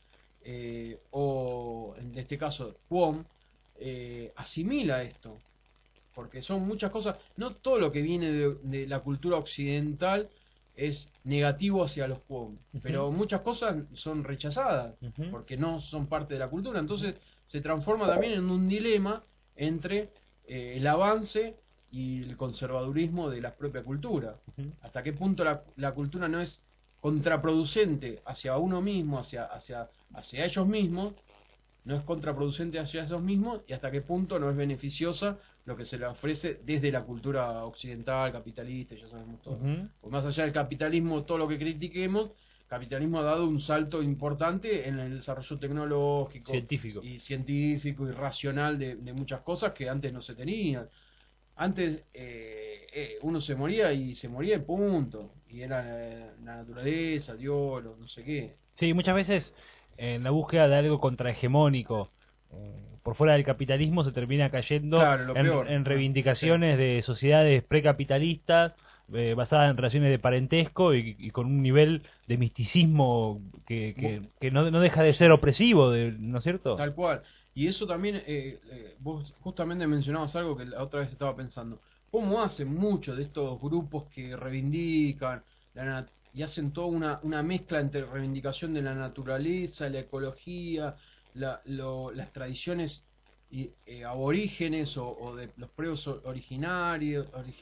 o en este caso QOM, asimila esto, porque son muchas cosas, no todo lo que viene de la cultura occidental es negativo hacia los QOM, pero muchas cosas son rechazadas porque no son parte de la cultura, entonces se transforma también en un dilema entre el avance y el conservadurismo de la propia cultura. Hasta qué punto la cultura no es contraproducente hacia uno mismo, hacia ellos mismos, no es contraproducente hacia ellos mismos, y hasta qué punto no es beneficiosa lo que se le ofrece desde la cultura occidental, capitalista, ya sabemos todo. Pues más allá del capitalismo, todo lo que critiquemos, capitalismo ha dado un salto importante en el desarrollo tecnológico, científico y racional de muchas cosas que antes no se tenían. Antes uno se moría y punto, y era la naturaleza, Dios, no sé qué. Sí, muchas veces en la búsqueda de algo contrahegemónico por fuera del capitalismo se termina cayendo en reivindicaciones de sociedades precapitalistas basadas en relaciones de parentesco y con un nivel de misticismo que no deja de ser opresivo, ¿no es cierto? Tal cual. Y eso también, vos justamente mencionabas algo que la otra vez estaba pensando. ¿Cómo hacen muchos de estos grupos que reivindican y hacen toda una mezcla entre reivindicación de la naturaleza, la ecología, las tradiciones aborígenes o de los pueblos originarios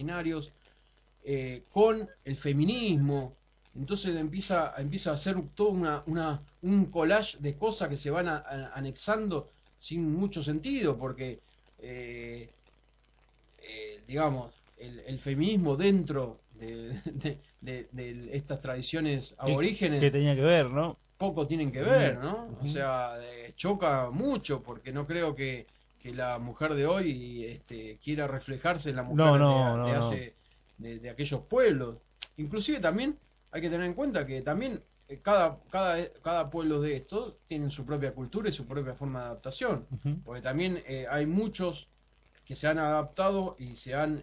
con el feminismo? Entonces empieza a hacer todo un collage de cosas que se van anexando sin mucho sentido, porque digamos el feminismo dentro de estas tradiciones aborígenes que tenía que ver, ¿no? Poco tienen que ver, ¿no? O sea, choca mucho, porque no creo que la mujer de hoy quiera reflejarse en la mujer de aquellos pueblos. Inclusive también hay que tener en cuenta que también cada pueblo de estos tienen su propia cultura y su propia forma de adaptación, porque también hay muchos que se han adaptado y se han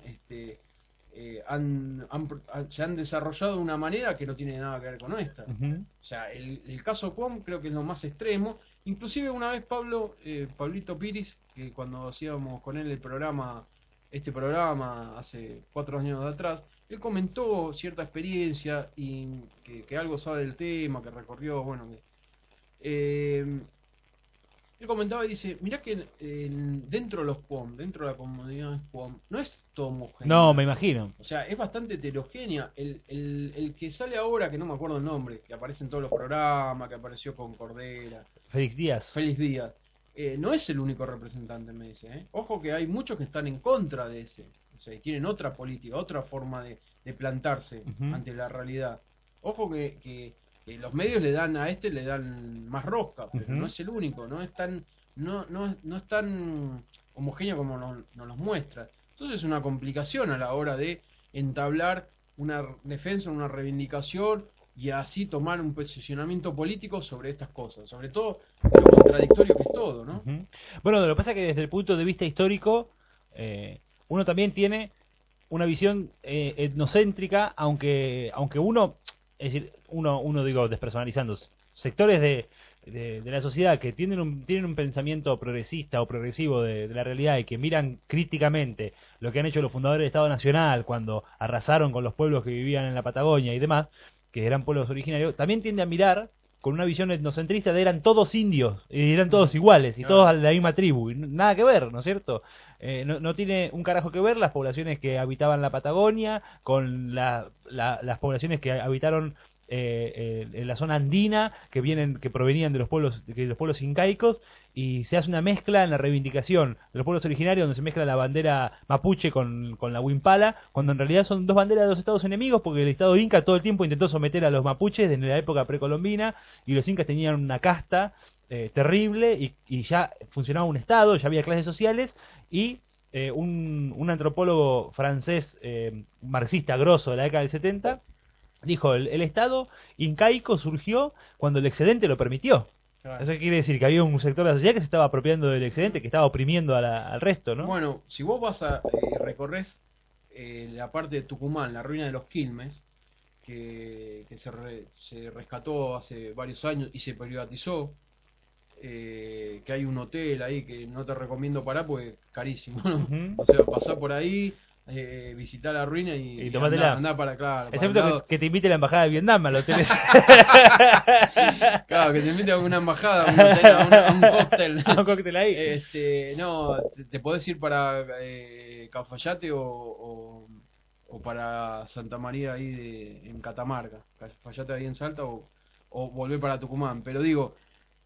desarrollado de una manera que no tiene nada que ver con nuestra. O sea, el caso Cuom creo que es lo más extremo. Inclusive una vez Pablito Piris, que cuando hacíamos con él este programa hace 4 años atrás, él comentó cierta experiencia y que algo sabe del tema, que recorrió, bueno, él comentaba y dice, mirá que dentro de los Cuom, dentro de la comunidad Cuom, no es todo homogéneo. No, me imagino. O sea, es bastante heterogénea. El que sale ahora, que no me acuerdo el nombre, que aparece en todos los programas, que apareció con Cordera. Félix Díaz. No es el único representante, me dice. Ojo que hay muchos que están en contra de ese. O sea, quieren otra política, otra forma de plantarse ante la realidad. Ojo que los medios le dan más rosca, pero no es el único, no es tan homogéneo como nos los muestra. Entonces es una complicación a la hora de entablar una defensa, una reivindicación y así tomar un posicionamiento político sobre estas cosas, sobre todo lo contradictorio que es todo, ¿no? Bueno, lo que pasa es que desde el punto de vista histórico uno también tiene una visión etnocéntrica, aunque uno, es decir, uno digo, despersonalizando, sectores de la sociedad que tienen un pensamiento progresista o progresivo de la realidad y que miran críticamente lo que han hecho los fundadores del Estado Nacional cuando arrasaron con los pueblos que vivían en la Patagonia y demás, que eran pueblos originarios, también tiende a mirar con una visión etnocentrista de eran todos indios, y eran todos iguales, y todos de la misma tribu, y nada que ver, ¿no es cierto? No tiene un carajo que ver las poblaciones que habitaban la Patagonia con las poblaciones que habitaron en la zona andina, que provenían de los pueblos incaicos, y se hace una mezcla en la reivindicación de los pueblos originarios, donde se mezcla la bandera mapuche con la huimpala, cuando en realidad son dos banderas de dos estados enemigos, porque el estado inca todo el tiempo intentó someter a los mapuches desde la época precolombina, y los incas tenían una casta terrible, y ya funcionaba un estado, ya había clases sociales, y un antropólogo francés marxista grosso de la década del 70 dijo, el estado incaico surgió cuando el excedente lo permitió. Claro. Eso quiere decir que había un sector de la sociedad que se estaba apropiando del excedente, que estaba oprimiendo al resto, ¿no? Bueno, si vos vas a recorres la parte de Tucumán, la ruina de los Quilmes, que se rescató hace varios años y se privatizó, que hay un hotel ahí que no te recomiendo parar porque es carísimo, ¿no? O sea, pasar por ahí, visitar la ruina y andar para, claro, excepto que te invite la embajada de Vietnam al hotel. Claro, que te invite a una embajada, a un cóctel. A un cóctel ahí. No, te podés ir para Cafayate o para Santa María ahí en Catamarca. Cafayate ahí en Salta o volver para Tucumán. Pero digo,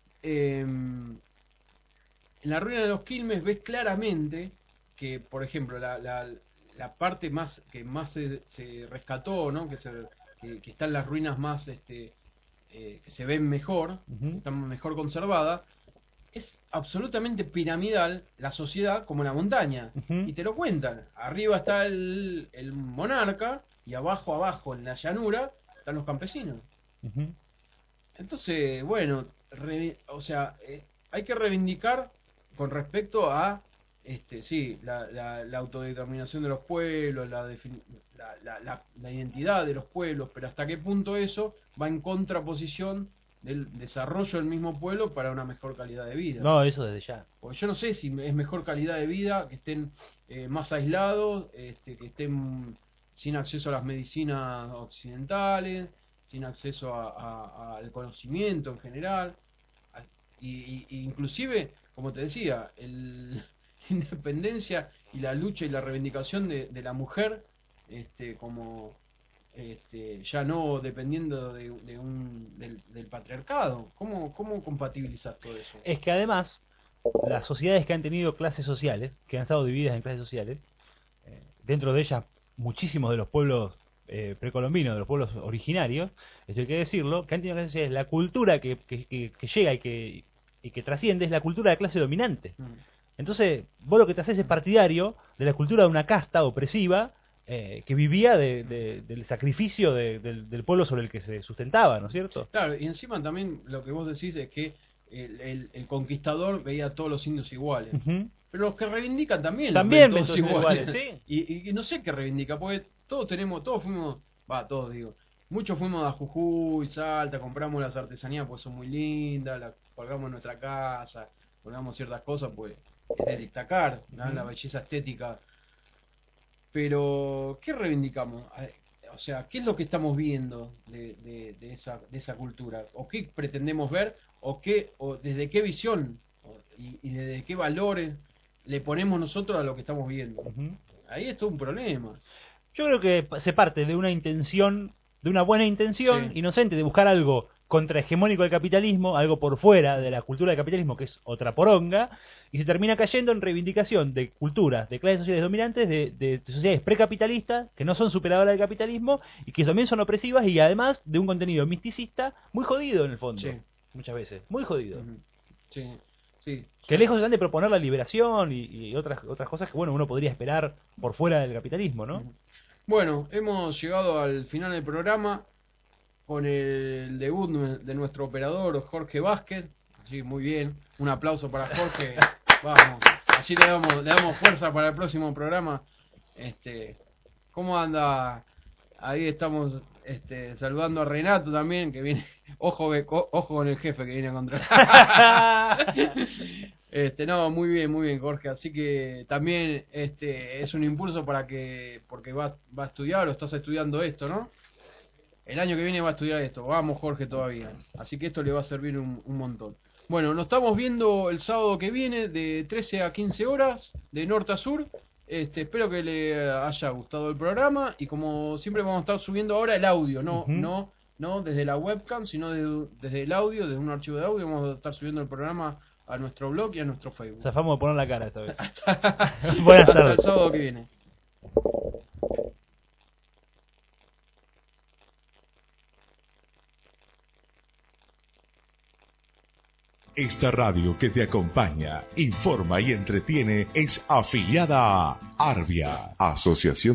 en la ruina de los Quilmes ves claramente que, por ejemplo, la parte que más se rescató, ¿no? Que están las ruinas más que se ven mejor, están mejor conservadas, es absolutamente piramidal la sociedad como la montaña. Y te lo cuentan. Arriba está el monarca y abajo en la llanura están los campesinos. Entonces, bueno, hay que reivindicar con respecto a la autodeterminación de los pueblos, la identidad de los pueblos, pero hasta qué punto eso va en contraposición del desarrollo del mismo pueblo para una mejor calidad de vida. No, eso desde ya. Porque yo no sé si es mejor calidad de vida que estén más aislados, que estén sin acceso a las medicinas occidentales, sin acceso al conocimiento en general, y inclusive, como te decía, la independencia y la lucha y la reivindicación de la mujer, como ya no dependiendo del patriarcado. ¿Cómo compatibilizar todo eso? Es que además, las sociedades que han tenido clases sociales, que han estado divididas en clases sociales, dentro de ellas muchísimos de los pueblos precolombinos, de los pueblos originarios, esto hay que decirlo, que han tenido clases sociales, la cultura que llega y que trasciende es la cultura de la clase dominante. Entonces, vos lo que te haces es partidario de la cultura de una casta opresiva que vivía del sacrificio del pueblo sobre el que se sustentaba, ¿no es cierto? Claro, y encima también lo que vos decís es que el conquistador veía a todos los indios iguales. Pero los que reivindican también ven todos iguales, ¿sí? Y no sé qué reivindica, porque muchos fuimos a Jujuy, Salta, compramos las artesanías pues son muy lindas, las colgamos en nuestra casa, colgamos ciertas cosas pues es de destacar, ¿no? La belleza estética. Pero, ¿qué reivindicamos? O sea, ¿qué es lo que estamos viendo de esa cultura? ¿O qué pretendemos ver? ¿O desde qué visión? Y desde qué valores le ponemos nosotros a lo que estamos viendo? Ahí es todo un problema. Yo creo que se parte de una intención, de una buena intención inocente, de buscar algo contrahegemónico del capitalismo, algo por fuera de la cultura del capitalismo, que es otra poronga, y se termina cayendo en reivindicación de culturas, de clases sociales dominantes, de sociedades precapitalistas, que no son superadoras del capitalismo, y que también son opresivas, y además de un contenido misticista muy jodido en el fondo, muchas veces, muy jodido. Que lejos están de proponer la liberación y otras cosas que bueno uno podría esperar por fuera del capitalismo, ¿no? Bueno, hemos llegado al final del programa con el debut de nuestro operador Jorge Vázquez. Sí, muy bien. Un aplauso para Jorge. Vamos, así le damos fuerza para el próximo programa. ¿Cómo anda? Ahí estamos saludando a Renato también, que viene. Ojo con el jefe que viene a controlar. No, muy bien, Jorge. Así que también es un impulso porque va a estudiar, o estás estudiando esto, ¿no? El año que viene va a estudiar esto. Vamos, Jorge, todavía. Así que esto le va a servir un montón. Bueno, nos estamos viendo el sábado que viene de 13 a 15 horas, de norte a sur. Espero que le haya gustado el programa. Y como siempre vamos a estar subiendo ahora el audio, no desde la webcam, sino desde el audio, desde un archivo de audio. Vamos a estar subiendo el programa a nuestro blog y a nuestro Facebook. Zafamos de poner la cara esta vez. Buenas tardes. Hasta el sábado que viene. Esta radio que te acompaña, informa y entretiene es afiliada a Arvia, Asociación